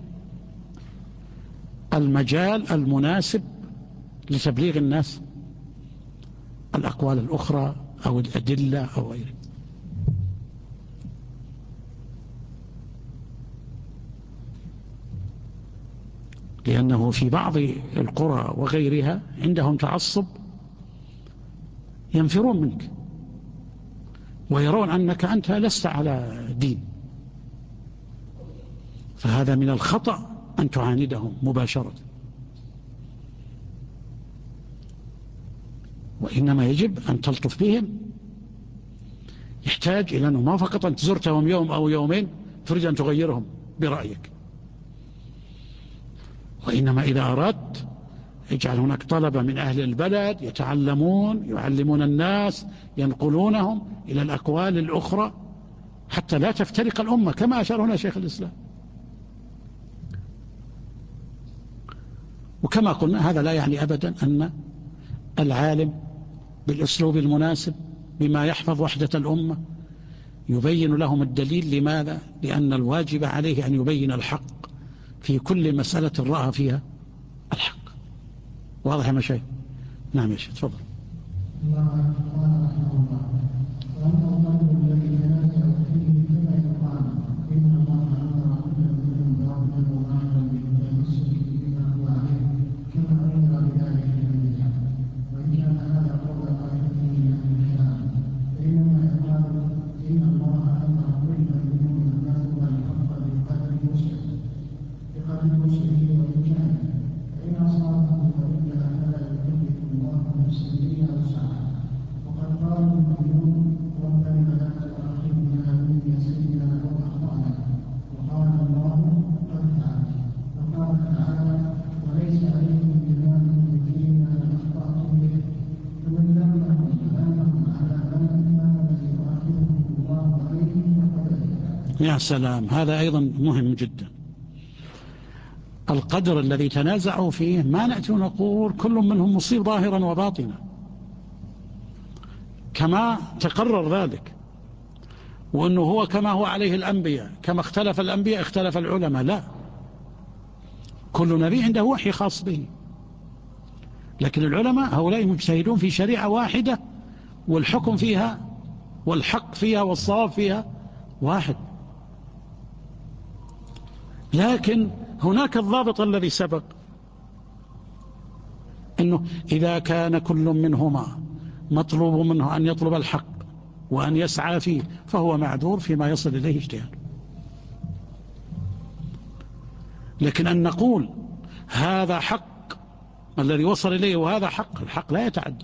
المجال المناسب لتبليغ الناس الأقوال الأخرى أو الأدلة أو غيره. لأنه في بعض القرى وغيرها عندهم تعصب ينفرون منك ويرون أنك أنت لست على دين، فهذا من الخطأ أن تعاندهم مباشرة، وإنما يجب أن تلطف بهم. يحتاج إلى أنه ما فقط أن زرتهم يوم أو يومين تريد أن تغيرهم برأيك، وإنما إذا أردت اجعل هناك طلبة من أهل البلد يتعلمون يعلمون الناس ينقلونهم إلى الأقوال الأخرى حتى لا تفترق الأمة كما أشار هنا شيخ الإسلام. وكما قلنا هذا لا يعني أبدا أن العالم بالأسلوب المناسب بما يحفظ وحدة الأمة يبين لهم الدليل. لماذا؟ لأن الواجب عليه أن يبين الحق في كل مسألة رأى فيها الحق. واضح يا مشايخ؟ نعم يا شيخ، تفضل. يا سلام، هذا أيضا مهم جدا. القدر الذي تنازعوا فيه ما نأتي ونقول كل منهم مصيب ظاهرا وباطنا، كما تقرر ذلك، وأنه هو كما هو عليه الأنبياء، كما اختلف الأنبياء اختلف العلماء. لا، كل نبي عنده وحي خاص به، لكن العلماء هؤلاء مجتهدون في شريعة واحدة، والحكم فيها والحق فيها والصواب فيها واحد. لكن هناك الضابط الذي سبق، أنه إذا كان كل منهما مطلوب منه أن يطلب الحق وأن يسعى فيه فهو معذور فيما يصل إليه اجتهاد. لكن أن نقول هذا حق الذي وصل إليه وهذا حق، الحق لا يتعدى.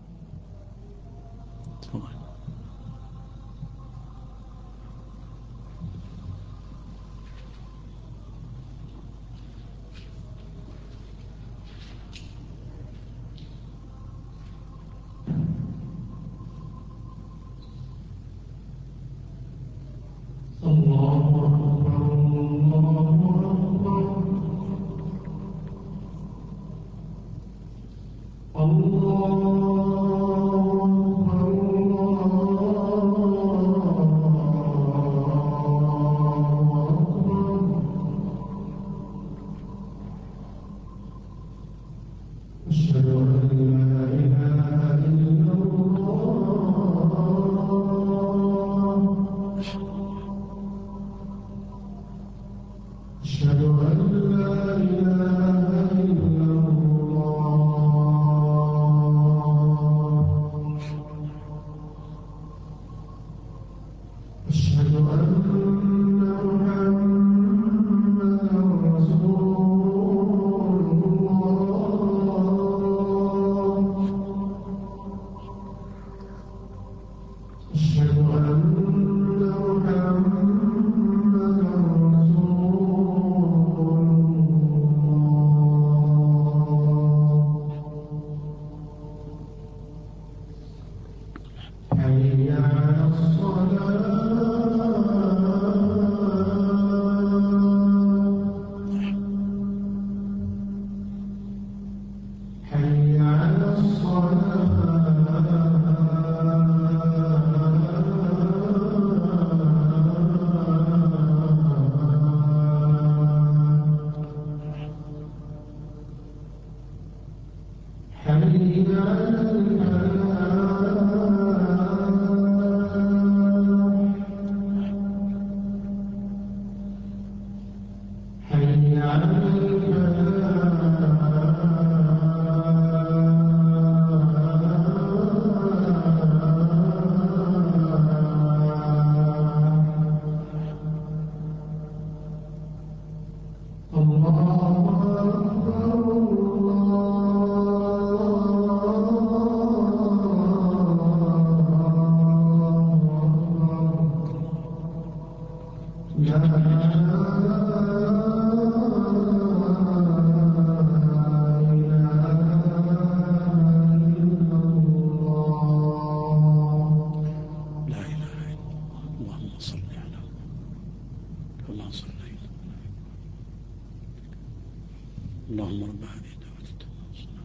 اللهم رب هذه الدعوة التامة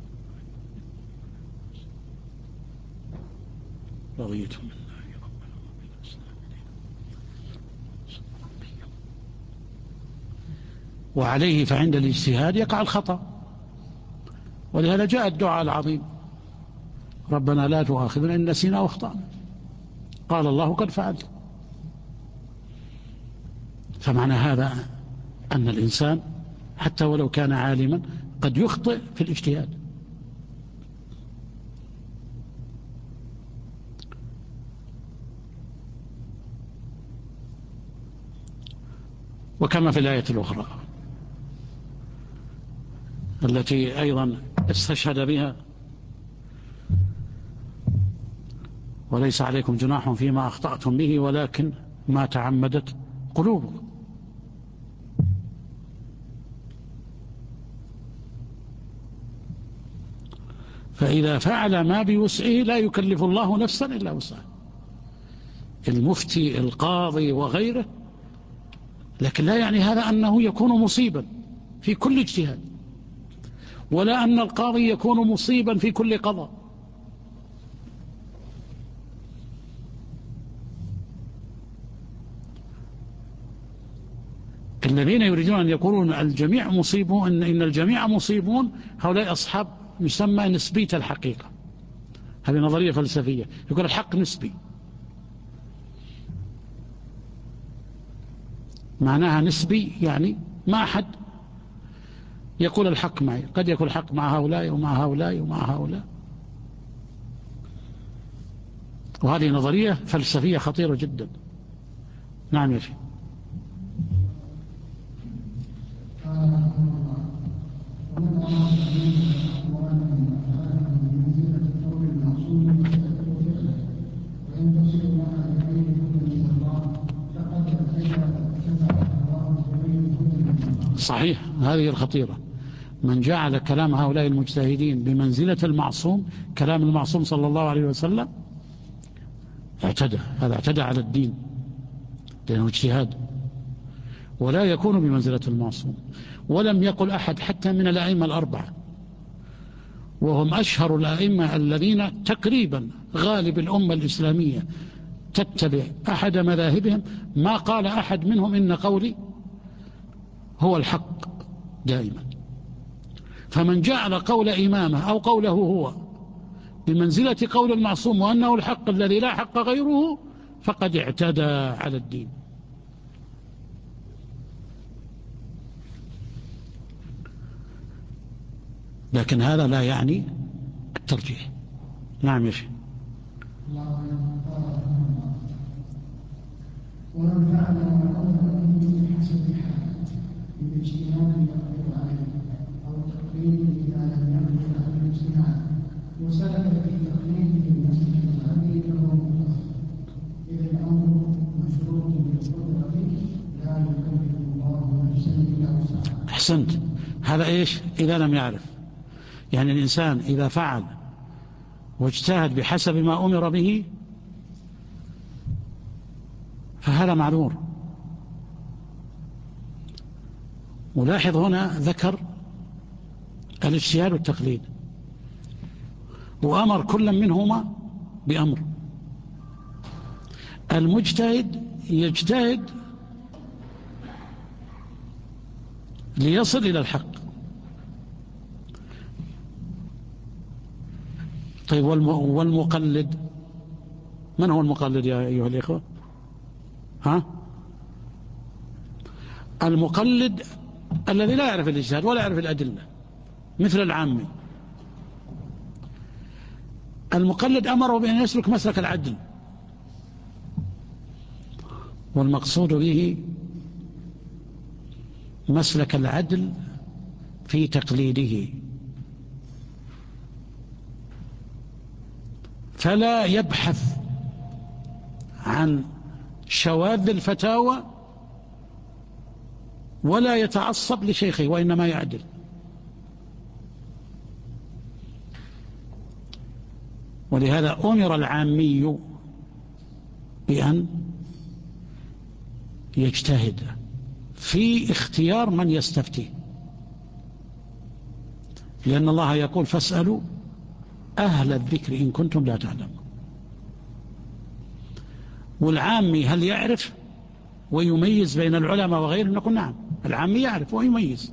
رضيت بالله ربنا وبالإسلام دينا. وعليه فعند الاجتهاد يقع الخطأ، ولهذا جاء الدعاء العظيم: ربنا لا تؤاخذنا إن نسينا أو أخطأنا، قال الله قد فعلت. فمعنى هذا أن الإنسان حتى ولو كان عالما قد يخطئ في الاجتهاد. وكما في الآية الأخرى التي أيضا استشهد بها: وليس عليكم جناح فيما أخطأتم به ولكن ما تعمدت قلوبكم. فإذا فعل ما بوسعه لا يكلف الله نفسا إلا وسعها. المفتي القاضي وغيره لكن لا يعني هذا أنه يكون مصيبا في كل اجتهاد، ولا أن القاضي يكون مصيبا في كل قضاء. الذين يريدون أن يقولون الجميع مصيبون، إن الجميع مصيبون، هؤلاء أصحاب يسمى نسبية الحقيقة. هذه نظرية فلسفية، يقول الحق نسبي، معناها نسبي، يعني ما أحد يقول الحق معي، قد يكون الحق مع هؤلاء ومع هؤلاء ومع هؤلاء. وهذه نظرية فلسفية خطيرة جدا. نعم يا شيخ. صحيح، هذه الخطيرة. من جعل كلام هؤلاء المجتهدين بمنزلة المعصوم، كلام المعصوم صلى الله عليه وسلم، اعتدى، هذا اعتدى على الدين، لأنه اجتهاد، ولا يكون بمنزلة المعصوم. ولم يقل أحد حتى من الأئمة الأربعة، وهم أشهر الأئمة الذين تقريبا غالب الأمة الإسلامية تتبع أحد مذاهبهم، ما قال أحد منهم إن قولي هو الحق دائما. فمن جعل قول إمامه أو قوله هو بمنزلة قول المعصوم وأنه الحق الذي لا حق غيره، فقد اعتدى على الدين. لكن هذا لا يعني الترجيح. نعم يا شيخ. ومن فعل ما قوله بحسب الحال بالاجتهاد يقدر عليه او التقليد اذا لم يقدر على الاجتهاد وسلك في تقليده مسلك العدل فهو مختصر. اذا الامر مشروط بالقدره لا يكلف الله نفسا الا وسعها. احسنت. هذا ايش؟ اذا لم يعرف، يعني الانسان اذا فعل واجتهد بحسب ما امر به فهذا معذور. ولاحظ هنا ذكر الاجتهاد والتقليد، وأمر كل منهما بأمر. المجتهد يجتهد ليصل إلى الحق. طيب والمقلد، من هو المقلد يا أيها الإخوة؟ المقلد الذي لا يعرف الاجتهاد ولا يعرف الأدلة، مثل العامي. المقلد أمره بأن يسلك مسلك العدل، والمقصود به مسلك العدل في تقليده، فلا يبحث عن شواذ الفتاوى ولا يتعصب لشيخه، وإنما يعدل. ولهذا أمر العامي بأن يجتهد في اختيار من يستفتيه، لأن الله يقول فاسألوا أهل الذكر إن كنتم لا تعلمون. والعامي هل يعرف ويميز بين العلماء وغيرهم؟ نقول نعم، العامي يعرف ويميز.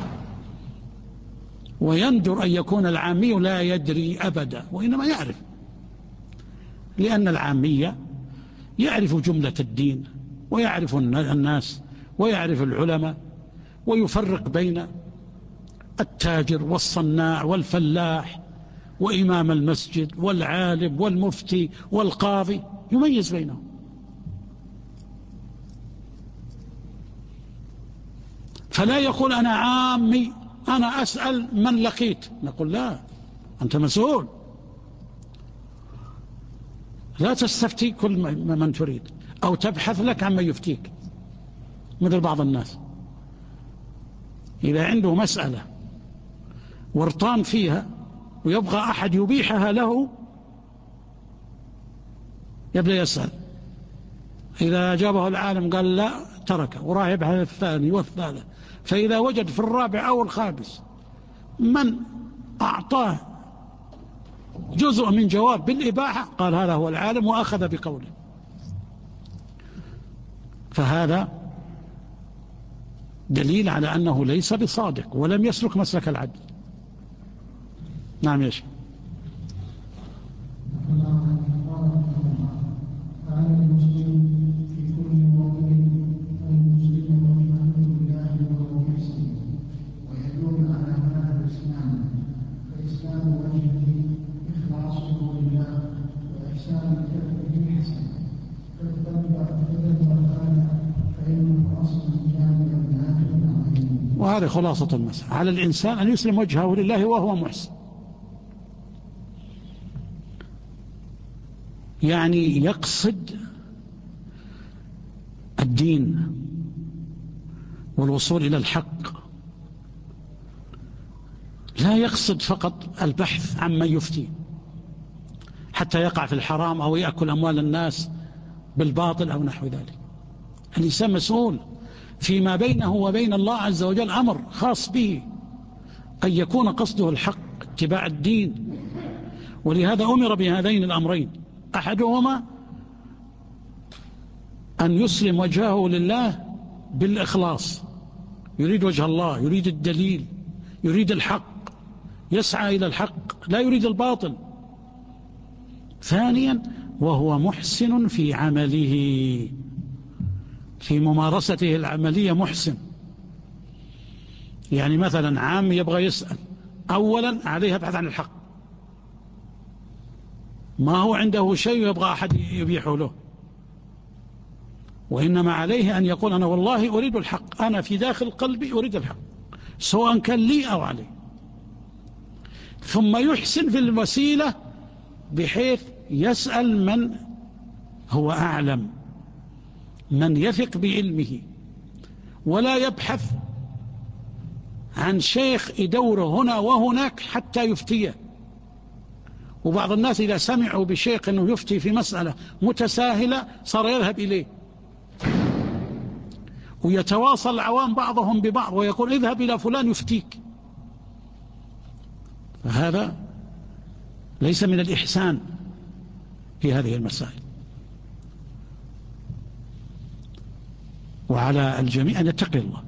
ويندر أن يكون العامي لا يدري أبدا، وإنما يعرف، لأن العامي يعرف جملة الدين ويعرف الناس ويعرف العلماء، ويفرق بين التاجر والصناع والفلاح وإمام المسجد والعالم والمفتي والقاضي، يميز بينهم. فلا يقول أنا عامي أنا أسأل من لقيت، نقول لا، أنت مسؤول، لا تستفتي كل من تريد أو تبحث لك عما يفتيك مثل بعض الناس إذا عنده مسألة وارطان فيها ويبغى أحد يبيحها له يبدأ يسأل. إذا أجابه العالم قال لا تركه وراح يبحث الثاني والثالث، فإذا وجد في الرابع أو الخامس من أعطاه جزء من جواب بالإباحة قال هذا هو العالم وأخذ بقوله. فهذا دليل على أنه ليس بصادق ولم يسلك مسلك العدل. نعم يا شيخ. وهذه خلاصة المسألة، على الإنسان أن يسلم وجهه لله وهو محسن، يعني يقصد الدين والوصول إلى الحق، لا يقصد فقط البحث عما يفتي حتى يقع في الحرام أو يأكل أموال الناس بالباطل أو نحو ذلك. الإنسان مسؤول فيما بينه وبين الله عز وجل، أمر خاص به، أن يكون قصده الحق اتباع الدين. ولهذا أمر بهذين الأمرين، أحدهما أن يسلم وجهه لله بالإخلاص، يريد وجه الله، يريد الدليل، يريد الحق، يسعى إلى الحق، لا يريد الباطل. ثانيا وهو محسن في عمله، في ممارسته العملية محسن. يعني مثلا عام يبغى يسأل، أولا عليه يبحث عن الحق، ما هو عنده شيء يبغى أحد يبيحه له، وإنما عليه أن يقول أنا والله أريد الحق، أنا في داخل قلبي أريد الحق سواء كان لي أو علي. ثم يحسن في الوسيلة بحيث يسأل من هو أعلم، من يثق بعلمه، ولا يبحث عن شيخ يدوره هنا وهناك حتى يفتيه. وبعض الناس إذا سمعوا بشيخ أنه يفتي في مسألة متساهلة صار يذهب إليه، ويتواصل العوام بعضهم ببعض ويقول اذهب إلى فلان يفتيك. فهذا ليس من الإحسان في هذه المسائل. وعلى الجميع أن يتقي الله.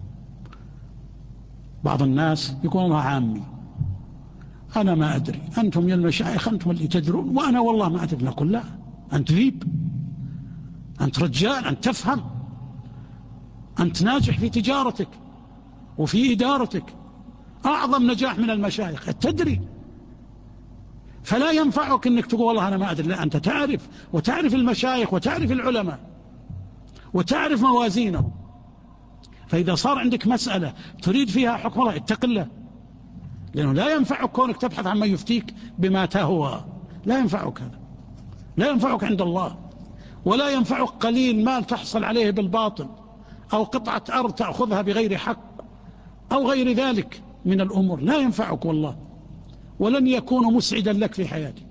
بعض الناس يقول الله عامي، أنا ما أدري، أنتم يا المشايخ أنتم اللي تدرون وأنا والله ما أدري. نقول لا، أنت ذيب، أنت رجال، أنت تفهم، أنت ناجح في تجارتك وفي إدارتك، أعظم نجاح من المشايخ، تدري. فلا ينفعك أنك تقول والله أنا ما أدري، لا، أنت تعرف، وتعرف المشايخ وتعرف العلماء وتعرف موازينهم. فإذا صار عندك مسألة تريد فيها حكم الله اتق الله، لأنه لا ينفعك كونك تبحث عما يفتيك بما تهوى، لا ينفعك هذا، لا ينفعك عند الله، ولا ينفعك قليل مال تحصل عليه بالباطل، أو قطعة أرض تأخذها بغير حق، أو غير ذلك من الأمور، لا ينفعك والله، ولن يكون مسعدا لك في حياتك.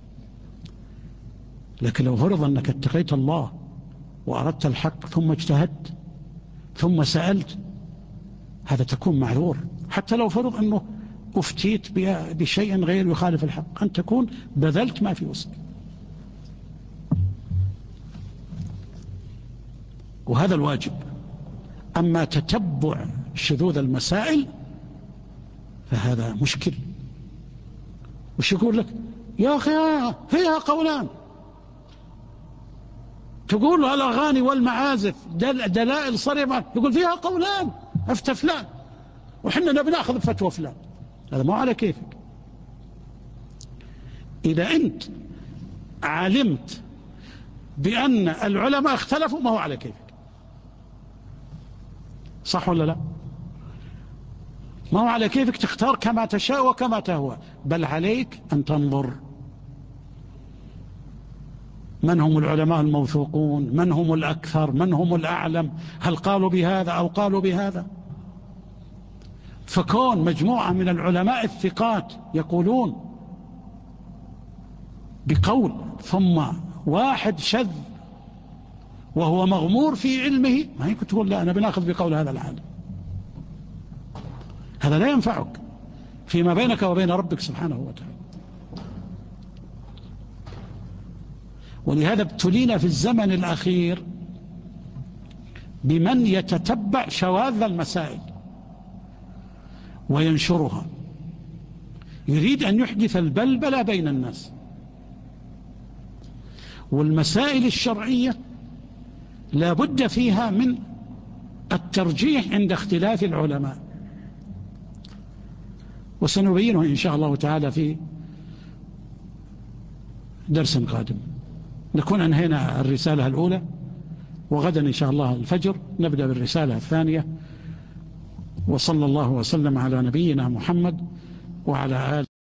لكن لو فرض أنك اتقيت الله وأردت الحق ثم اجتهدت ثم سألت، هذا تكون معذور، حتى لو فرض أنه أفتيت بشيء غير يخالف الحق، أن تكون بذلت ما في وسعك. وهذا الواجب. أما تتبع شذوذ المسائل فهذا مشكل. وش يقول لك يا أخي فيها قولان، تقول له الأغاني والمعازف دلائل صريحة، يقول فيها قولان، أفتى فلان وحنا نبي ناخذ فتوى فلان. هذا ما على كيفك. إذا أنت علمت بأن العلماء اختلفوا ما هو على كيفك، صح ولا لا؟ ما هو على كيفك تختار كما تشاء وكما تهوى، بل عليك أن تنظر من هم العلماء الموثوقون، من هم الأكثر، من هم الأعلم، هل قالوا بهذا أو قالوا بهذا. فكون مجموعة من العلماء الثقات يقولون بقول ثم واحد شذ وهو مغمور في علمه، ما يمكن تقول لا أنا بناخذ بقول هذا العالم. هذا لا ينفعك فيما بينك وبين ربك سبحانه وتعالى. ولهذا ابتلينا في الزمن الأخير بمن يتتبع شواذ المسائل وينشرها، يريد أن يحدث البلبلة بين الناس. والمسائل الشرعية لا بد فيها من الترجيح عند اختلاف العلماء، وسنبينه إن شاء الله تعالى في درس قادم. نكون أنهينا الرسالة الأولى، وغدا إن شاء الله الفجر نبدأ بالرسالة الثانية. وصلى الله وسلم على نبينا محمد وعلى آله